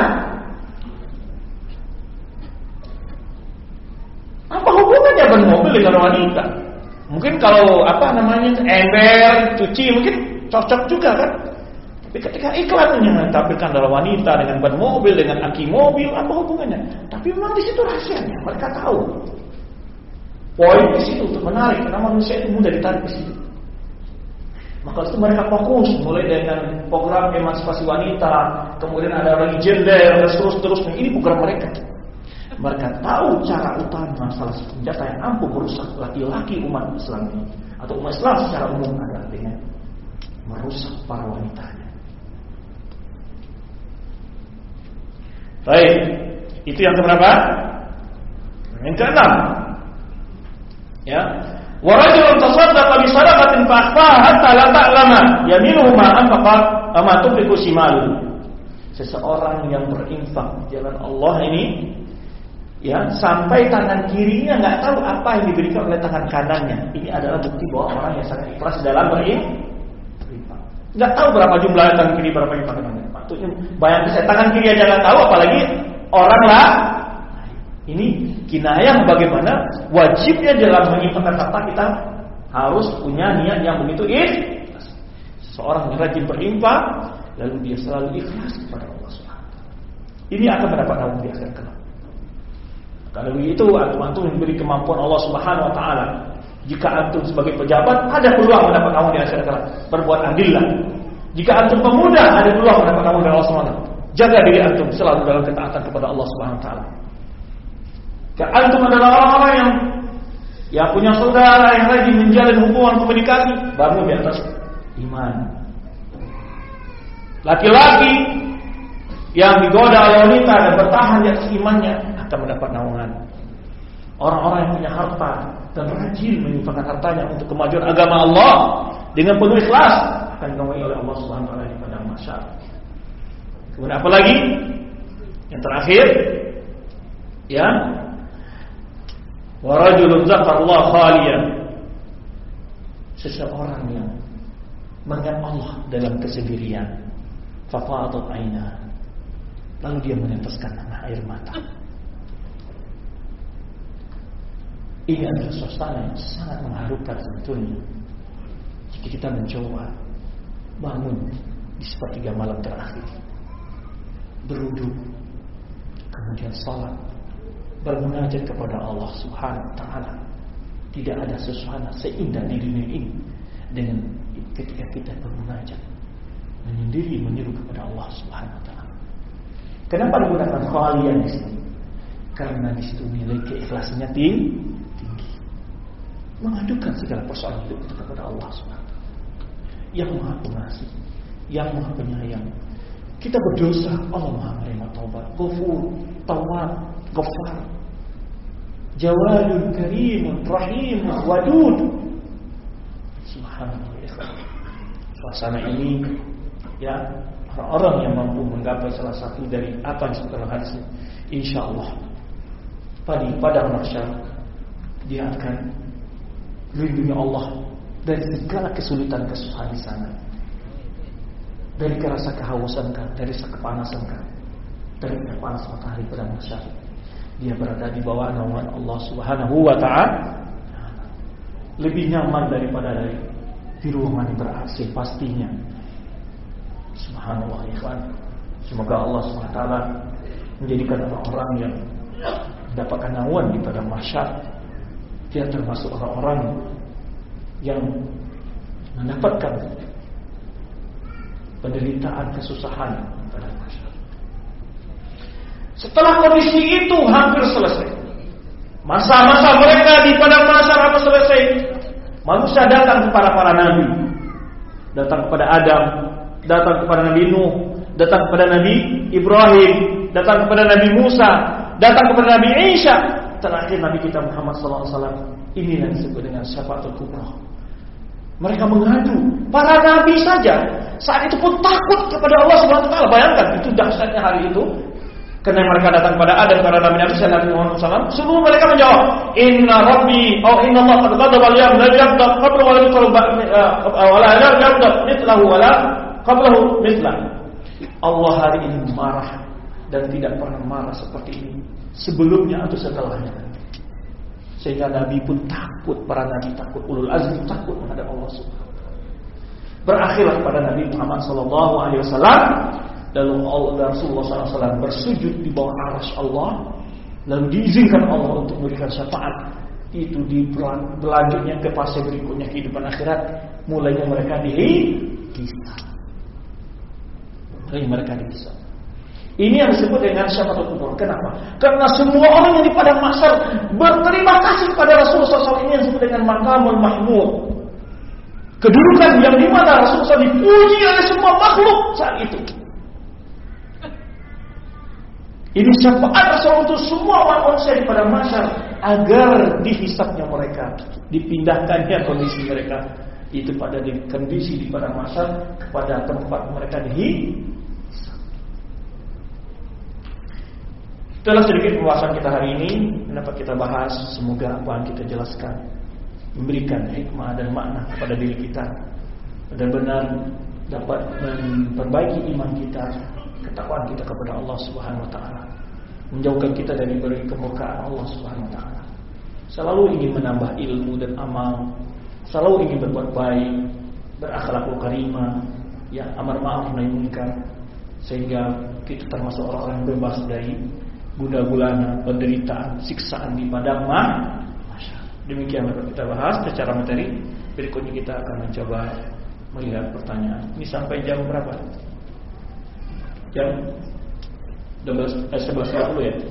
Apa hubungannya ban mobil dengan wanita? Mungkin kalau apa namanya ember, cuci mungkin cocok juga kan. Tapi ketika iklannya menampilkan adalah wanita dengan ban mobil, dengan aki mobil, apa hubungannya? Tapi memang di situ rahasianya, mereka tahu. Poin di situ untuk menarik, karena manusia itu mudah ditarik di situ. Maka itu mereka fokus mulai dengan program emansipasi wanita, kemudian ada lagi gender, dan terus-terusnya. Ini program mereka. Mereka tahu cara utama salah satu senjata yang ampuh merusak laki-laki umat Islam ini, atau umat Islam secara umum adalah dengan merusak para wanitanya. Baik, itu yang keberapa? Yang keenam. Ya, wa rajulun tasaddaqa bi sadaqatin fa akhfaha hatta la ta'lama yaminuhu ma anfaqa ma tunfiqu shimaluhu. Seseorang yang berinfak di jalan Allah ini, ya, sampai tangan kirinya nggak tahu apa yang diberikan oleh tangan kanannya. Ini adalah bukti bahwa orang yang sangat ikhlas dalam berinfak. Nggak tahu berapa jumlah tangan kiri, berapa infak kanannya. Maksudnya bayangkan saya tangan kiri aja nggak tahu, apalagi orang lah. Ini kinayah bagaimana wajibnya dalam menginfakkan harta kita harus punya niat yang begitu ikhlas. Seorang yang rajin berinfak, lalu dia selalu ikhlas kepada Allah Subhanahu wa taala. Ini akan mendapat naungan di akhirat kelak. Kalau begitu antum-antum yang diberi kemampuan Allah Subhanahu wa taala, jika antum sebagai pejabat ada peluang mendapat naungan di akhirat kelak, berbuat adillah. Jika antum pemuda ada peluang mendapat naungan dari Allah Subhanahu wa taala. Jaga diri antum selalu dalam ketaatan kepada Allah Subhanahu wa taala. Jika antum adalah orang-orang yang yang punya saudara yang rajin menjalin hubungan komunikasi, bangun di atas iman. Laki-laki yang digoda oleh wanita dan bertahan di atas imannya akan mendapat naungan. Orang-orang yang punya harta dan rajin menginfakkan hartanya untuk kemajuan agama Allah dengan penuh ikhlas akan dinaungi oleh Allah Subhanahu wa taala di padang mahsyar. Kemudian apa lagi? Yang terakhir, ya, wa rajulun zakarallahu khaliyan. Seseorang yang mengingat Allah dalam kesendirian, fa fadat aina, lalu dia meneteskan air mata. Ini adalah suasana yang sangat mengharukan sebetulnya. Jika kita mencoba bangun di sepertiga malam terakhir, berwudu, kemudian salat, bermunajat kepada Allah Subhanahu wa taala. Tidak ada suasana seindah di dunia ini dengan ketika kita bermunajat, menyendiri menyeru kepada Allah Subhanahu wa taala. Kenapa digunakan khalian di sini? Karena di situ nilai keikhlasannya tinggi, tinggi. Mengadukan segala persoalan hidup kita kepada Allah Subhanahu wa taala. Yang Maha Pengasih, yang Maha Penyayang. Kita berdosa, Allah Maha menerima taubat. Ghafur, Tawwab, Ghaffar. Jawadun Karimun, Rahimun, Wadud. Subhanallah. Suasana ini, ya, orang-orang yang mampu menggapai salah satu dari apa yang disebutkan dalam hadis ini, insyaallah pada padang mahsyar dia akan melindungi Allah dari segala kesulitan kesusahan di sana, dari rasa kehausan kan, dari rasa kepanasan kan, dari panas matahari pada mahsyar. Dia berada di bawah naungan Allah Subhanahu wa taala, lebih nyaman daripada dari di ruangan yang ber-A C pastinya. Subhanallah, ikhwan. Semoga Allah subhanahu wa taala menjadikan orang-orang yang mendapatkan naungan di padang mahsyar, dia termasuk orang-orang yang mendapatkan penderitaan, kesusahan pada mahsyar. Setelah kondisi itu hampir selesai, masa-masa mereka di padang mahsyar hampir selesai, manusia datang kepada para nabi, datang kepada Adam, datang kepada Nabi Nuh, datang kepada Nabi Ibrahim, datang kepada Nabi Musa, datang kepada Nabi Isa, terakhir Nabi kita Muhammad sallallahu alaihi wasallam. Inilah yang disebut dengan syafaatul kubra. Mereka mengadu, para nabi saja saat itu pun takut kepada Allah Subhanahu wa taala. Bayangkan itu dahsyatnya hari itu. Karena mereka datang kepada Adam, kepada Nabi Nabi Muhammad sallallahu alaihi wasallam, semua mereka menjawab, Inna Rabbi, oh Inna Allah qad ghadaba al-yawm la yaqdar qabla wa la yaqdar wa la yaqdar mithlahu wa la qablahu mithlah. Allah hari ini marah dan tidak pernah marah seperti ini sebelumnya atau setelahnya. Sehingga Nabi pun takut, para Nabi takut, ulul azmi takut menghadap Allah Subhanahu wa taala. Berakhirlah pada Nabi Muhammad sallallahu alaihi wasallam, lalu Allah Rasulullah sallallahu alaihi wasallam bersujud di bawah arsy Allah, lalu diizinkan Allah untuk memberikan syafaat. Itu di berlanjutnya ke fase berikutnya kehidupan akhirat, mulainya mereka dihisab. Mulai mereka dihisab. Ini yang disebut dengan syafaatul kubra. Kenapa? Karena semua orang yang di padang mahsyar berterima kasih kepada Rasulullah sallallahu alaihi wasallam. Ini yang disebut dengan maqamul mahmud. Kedudukan yang dimana Rasulullah sallallahu alaihi wasallam dipuji oleh semua makhluk saat itu. Ini syafaat Rasulullah untuk semua manusia di padang mahsyar agar dihisabnya mereka, dipindahkannya kondisi mereka itu pada di kondisi di padang mahsyar kepada tempat mereka dihisab. Itulah sedikit pembahasan kita hari ini. Kenapa kita bahas? Semoga apa yang kita jelaskan memberikan hikmah dan makna kepada diri kita, benar-benar dapat memperbaiki iman kita, ketakwaan kita kepada Allah Subhanahu wa taala, menjauhkan kita dari kemurkaan Allah Subhanahu wa taala. Selalu ingin menambah ilmu dan amal, selalu ingin berbuat baik, berakhlakul karimah, ya amar ma'ruf nahi munkar, sehingga kita termasuk orang-orang yang bebas dari guna gulana, penderitaan, siksaan di padang mahsyar. Demikian yang kita bahas secara materi. Berikutnya kita akan mencoba melihat pertanyaan. Ini sampai jam berapa? Jam sebelas tiga puluh ya.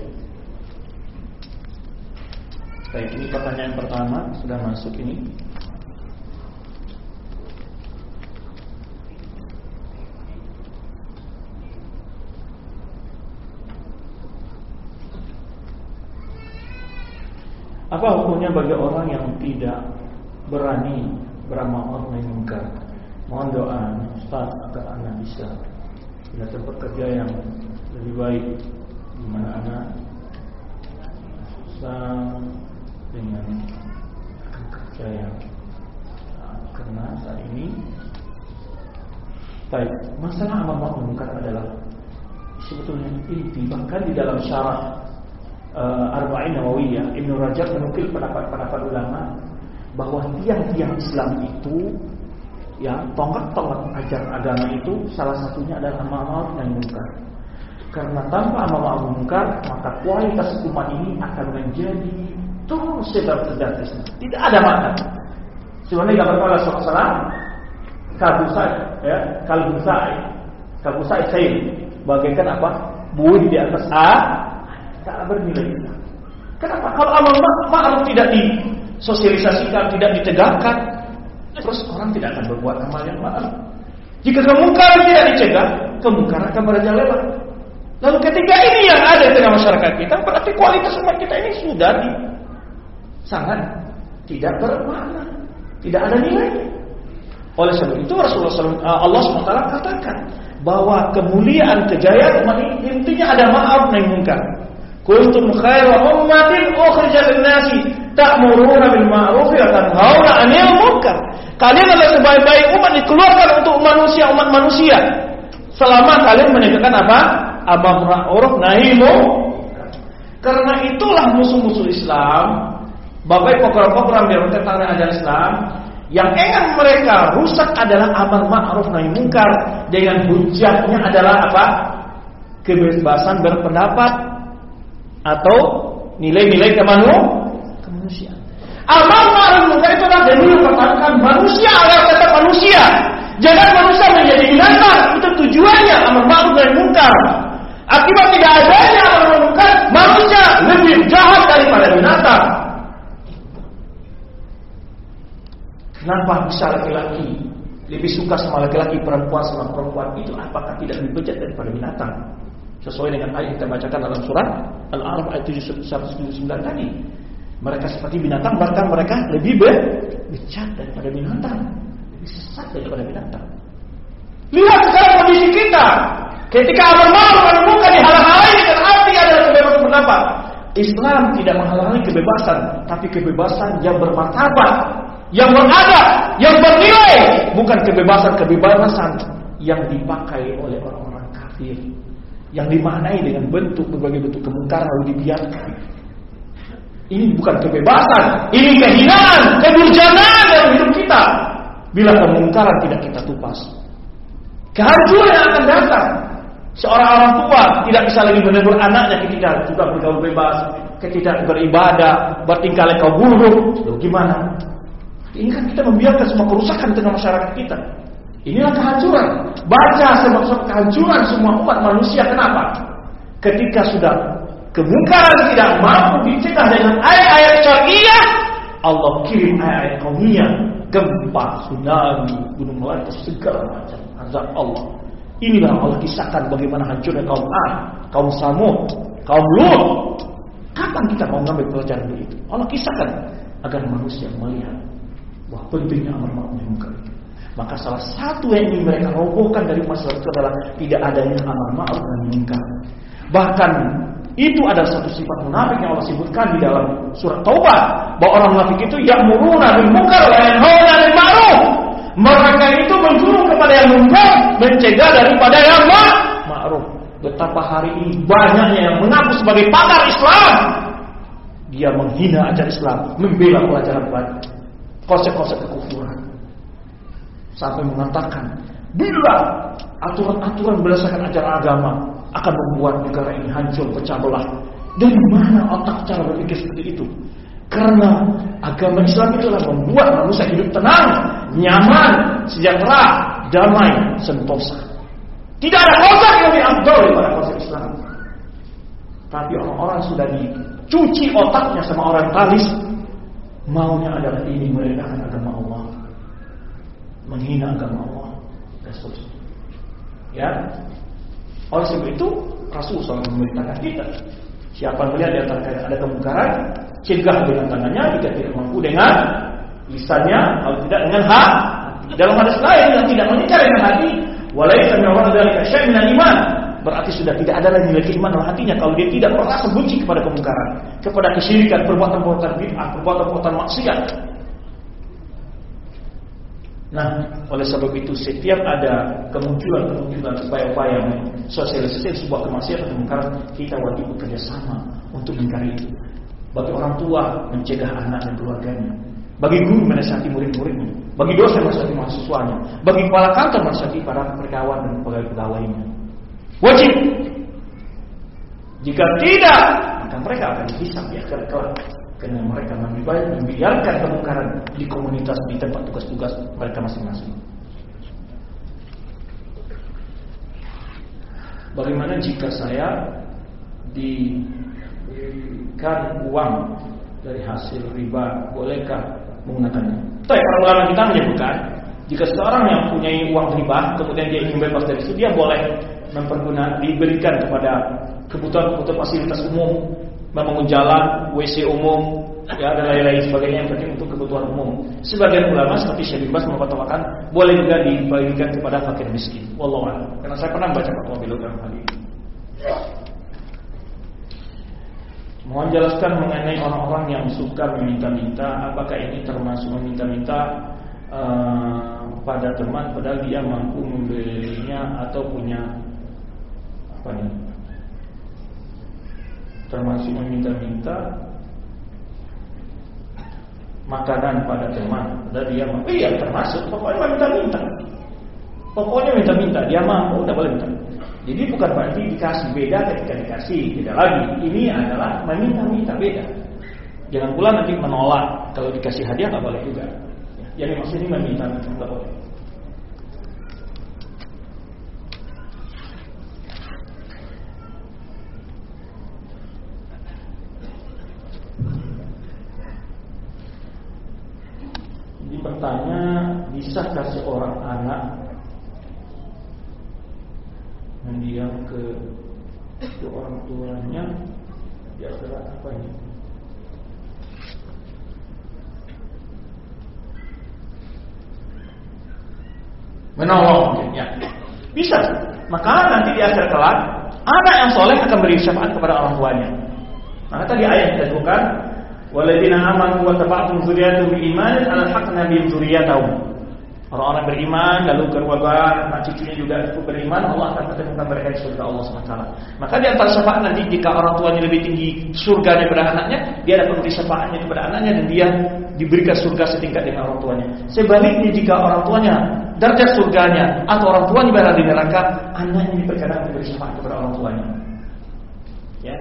Baik, ini pertanyaan pertama sudah masuk ini. Apa hukumnya bagi orang yang tidak berani beramal ma'ruf nahi munkar? Mohon doa Ustaz agar anak bisa punya tempat kerja yang lebih baik, di mana anak susah dengan kerja yang nah, karena saat ini baik, masalah amal ma'ruf nahi munkar adalah sebetulnya inti. Bahkan di dalam syarah Uh, Arba'in Nawawiyah, Ibnu Rajab menukil pendapat-pendapat ulama bahwa tiang-tiang Islam itu, ya tonggak-tonggak ajar agama itu salah satunya adalah amal ma'ruf nahi munkar. Karena tanpa amal ma'ruf nahi munkar, maka kualitas umat ini akan menjadi terus sedar-sedar. Tidak ada makna. Sebenarnya gambar Allah sallallahu alaihi wasallam kabusai, ya kalbusai, kabusai sail, bagaikan apa? Buih di atas a tak bernilai. Kenapa? Kalau amal ma'ruf tidak disosialisasikan, tidak ditegakkan, terus orang tidak akan berbuat amal yang ma'ruf. Jika kemungkaran tidak dicegah, kemungkaran akan merajalela. Lalu ketika ini yang ada di tengah masyarakat kita, berarti kualitas umat kita ini sudah di, sangat tidak bermakna, tidak ada nilainya. Oleh sebab itu Rasulullah shallallahu alaihi wasallam, Allah subhanahu wa taala katakan bahwa kemuliaan kejayaan umat ini intinya ada ma'ruf nahi munkar. Kuntum khairu ummatin ukhrijat lin-nasi ta'muruna bil ma'ruf wa tanhauna 'anil munkar. Kalian adalah sebaik-baik umat dikeluarkan untuk manusia umat manusia selama kalian menegakkan apa? Amar ma'ruf nahi munkar. Karena itulah musuh-musuh Islam, bagai program-program yang tentang ajaran Islam, yang ingin mereka rusak adalah amar ma'ruf nahi munkar dengan hujahnya adalah apa? Kebebasan berpendapat atau nilai-nilai kemanusiaan. Amal ma'ruf munkar itu adalah demi mempertahankan manusia agar tetap manusia. Jangan manusia menjadi binatang. Itu tujuannya amar ma'ruf nahi munkar. Akibat tidak adanya amar ma'ruf munkar, manusia lebih jahat daripada binatang. Kenapa bisa laki-laki lebih suka sama laki-laki, perempuan sama perempuan? Itu apakah tidak lebih bejat daripada binatang? Sesuai dengan ayat yang kita bacakan dalam surat Al-A'raf ayat seratus tujuh puluh sembilan tadi. Mereka seperti binatang, bahkan mereka lebih bejat daripada binatang, lebih sesat daripada binatang. Lihat sekarang kondisi kita. Ketika amar ma'ruf nahi munkar dihalang-halangi dengan arti adalah kebebasan pendapat. Islam tidak menghalangi kebebasan, tapi kebebasan yang bermartabat, yang beradab, yang bernilai, bukan kebebasan-kebebasan yang dipakai oleh orang-orang kafir, yang dimaknai dengan bentuk berbagai bentuk kemungkaran lalu dibiarkan. Ini bukan kebebasan, ini kehinaan, kedurjanaan dalam hidup kita. Bila kemungkaran tidak kita tupas, kehancuran yang akan datang. Seorang orang tua tidak bisa lagi menegur anaknya ketika juga bergaul bebas, ketika beribadah, bertingkah laku buruk. Loh gimana? Ini kan kita membiarkan semua kerusakan di tengah masyarakat kita. Inilah kehancuran. Baca sebab-sebab kehancuran semua umat manusia. Kenapa? Ketika sudah kemungkaran tidak mampu dicegah dengan ayat-ayat syariah, Allah kirim ayat-ayat kaumiyah, gempa, tsunami, gunung meletus, segala macam azab Allah. Inilah Allah kisahkan bagaimana hancurnya kaum Ad, kaum Samud, kaum Lut. Kapan kita mau ngambil pelajaran dari itu? Allah kisahkan agar manusia melihat bahwa pentingnya amar ma'ruf nahi munkar. Maka salah satu yang ingin mereka robohkan dari masalah itu adalah tidak adanya amar ma'ruf nahi munkar. Bahkan itu adalah satu sifat munafik yang Allah sebutkan di dalam surat Taubah, bahwa orang munafik itu ya'muruna bil munkar wa yanhauna 'anil ma'ruf. Mereka itu menyuruh kepada yang munkar, mencegah daripada yang ma'ruf. Betapa hari ini banyaknya yang mengaku sebagai pakar Islam, dia menghina ajaran Islam, membela pelajaran baru, konsep-konsep kekufuran, sampai mengatakan bila aturan-aturan berdasarkan ajaran agama akan membuat negara ini hancur, pecah belah. Dari mana otak cara berpikir seperti itu? Karena agama Islam itu adalah membuat manusia hidup tenang, nyaman, sejahtera, damai, sentosa. Tidak ada konsep yang lebih afdal daripada konsep Islam. Tapi orang-orang sudah dicuci otaknya sama orientalis, maunya adalah ini merendahkan agama Allah, menghina agama Allah, dan seterusnya. Ya, oleh sebab itu Rasulullah shallallahu alaihi wasallam memerintahkan kita, siapa melihat di antara kalian ada kemungkaran, cegah dengan tangannya, jika tidak mampu dengan lisannya, kalau tidak dengan hati. Dalam hadis lain yang tidak menikah dengan hati, walaisa min dzalika syai'un minal iman, berarti sudah tidak ada lagi nilai iman dalam hatinya kalau dia tidak merasa benci kepada kemungkaran, kepada kesyirikan, perbuatan-perbuatan bid'ah, perbuatan-perbuatan maksiat. Nah, oleh sebab itu setiap ada kemunculan-kemunculan upaya-upaya sosialisasi sebuah kemaksiatan kemungkaran, kita wajib bekerja sama untuk mengingkari itu. Bagi orang tua mencegah anak dan keluarganya, bagi guru menasihati murid-muridnya, bagi dosen menasihati mahasiswanya, bagi kepala kantor menasihati para karyawan dan pegawai-pegawainya. Wajib. Jika tidak, maka mereka akan dihisab di akhirat kelak. Karena mereka membiarkan kemungkaran di komunitas, di tempat tugas-tugas mereka masing-masing. Bagaimana jika saya diberikan uang dari hasil riba, bolehkah menggunakannya? Tapi para ulama kita menyebutkan, jika seorang yang punya uang riba, kemudian dia ingin bebas dari itu, dia boleh mempergunakan, diberikan kepada kebutuhan-kebutuhan fasilitas umum, membangun jalan, W C umum, ya dan lain-lain sebagainya yang penting untuk kebutuhan umum. Sebagian ulama seperti Syekh bin Baz memfatwakan boleh juga dibagikan kepada fakir miskin. Wallahu a'lam. Karena saya pernah baca fatwa beliau dalam hal ini. Mohon jelaskan mengenai orang-orang yang suka meminta-minta, apakah ini termasuk meminta-minta uh, pada teman padahal dia mampu membelinya atau punya apa nih? Termasuk meminta-minta makanan pada teman dan dia mampu. Iya termasuk, pokoknya minta-minta. Pokoknya minta-minta, dia mampu, udah boleh minta. Jadi bukan berarti dikasih, beda ketika dikasih, beda lagi. Ini adalah meminta-minta, beda. Jangan pula nanti menolak kalau dikasih hadiah, nggak boleh juga. Jadi maksudnya meminta-minta, nggak boleh. Bertanya, bisakah seorang anak mendiam ke, ke orang tuanya di akhirat apa ini? Menolong mungkin ya. Bisa. Maka nanti di akhir kelak anak yang soleh akan beri syafaat kepada orang tuanya. Maka tadi ayat kita sebutkan, waladina amanu wa tabi'atuhum dzurriyyatuhum biimanin alhaqna bihim dzurriyyatahum. Orang-orang beriman lalu keluarga anak cucunya juga beriman, Allah akan pertemukan mereka di surga Allah subhanahu wa taala. Maka di antara syafaat nanti jika orang tuanya lebih tinggi surganya daripada anaknya, dia dapat memberi syafaatnya kepada anaknya dan dia diberikan surga setingkat dengan orang tuanya. Sebaliknya jika orang tuanya derajat surganya atau orang tuanya berada di neraka, anaknya diperkenan memberi syafaat kepada orang tuanya. Ya.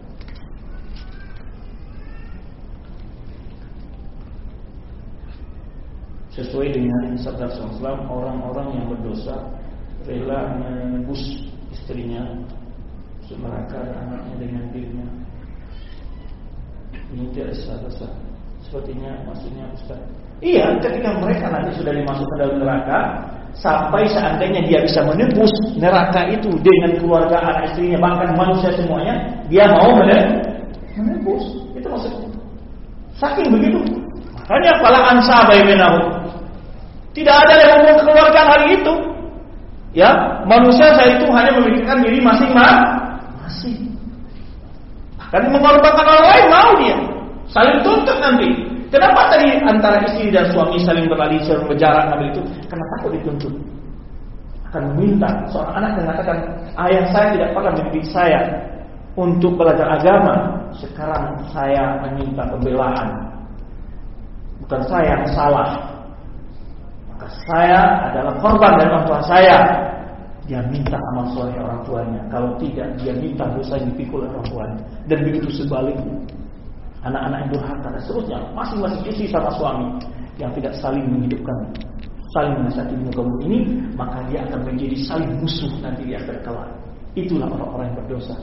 Sesuai dengan sabda Rasulullah, orang-orang yang berdosa rela menebus istrinya, neraka dan anaknya dengan dirinya. Ini tidak sah-sah. Sepertinya maksudnya Ustaz. Iya, ketika mereka nanti sudah dimasukkan dalam neraka, sampai seandainya dia bisa menebus neraka itu dengan keluarga, anak istrinya, bahkan manusia semuanya, dia mau menebus. Itu maksudnya. Saking begitu. Makanya fala ansaba bainahum. Tidak ada yang mengeluarkan hal itu. Ya, manusia saya itu hanya memikirkan diri masing-masing. Bahkan mengorbankan orang lain mau dia. Saling tuntut nanti. Kenapa tadi antara istri dan suami saling berlari, saling berjarak ngambil itu? Karena takut dituntut. Akan meminta. Seorang anak mengatakan, ayah saya tidak pernah mendidik saya untuk belajar agama. Sekarang saya meminta pembelaan. Bukan saya yang salah. Saya adalah korban dari orang tua saya. Dia minta amal soleh orang tuanya. Kalau tidak, dia minta dosa yang dipikul orang tuanya. Dan begitu sebaliknya. Anak-anak yang durhaka dan seterusnya, masing-masing istri sama suami yang tidak saling menghidupkan, saling menasihati muka bumi ini, maka dia akan menjadi saling musuh nanti di akhir kelak. Itulah orang-orang yang berdosa.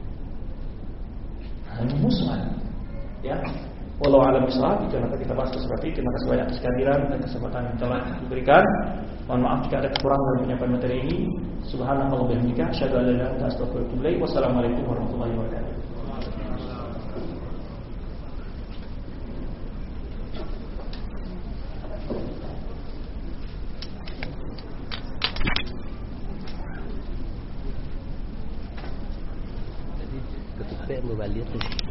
Saling musuhan. Ya. Wallahu a'lam bishawab. Itu yang kita bahas seperti itu. Terima kasih banyak atas kehadiran dan kesempatan yang telah diberikan. Mohon maaf jika ada kekurangan dalam penyampaian materi ini. Subhanallah wa bihamdika, asyhadu an la ilaha illa anta, astaghfiruka wa atubu ilaik. Wassalamualaikum warahmatullahi wabarakatuh. Ketika membalik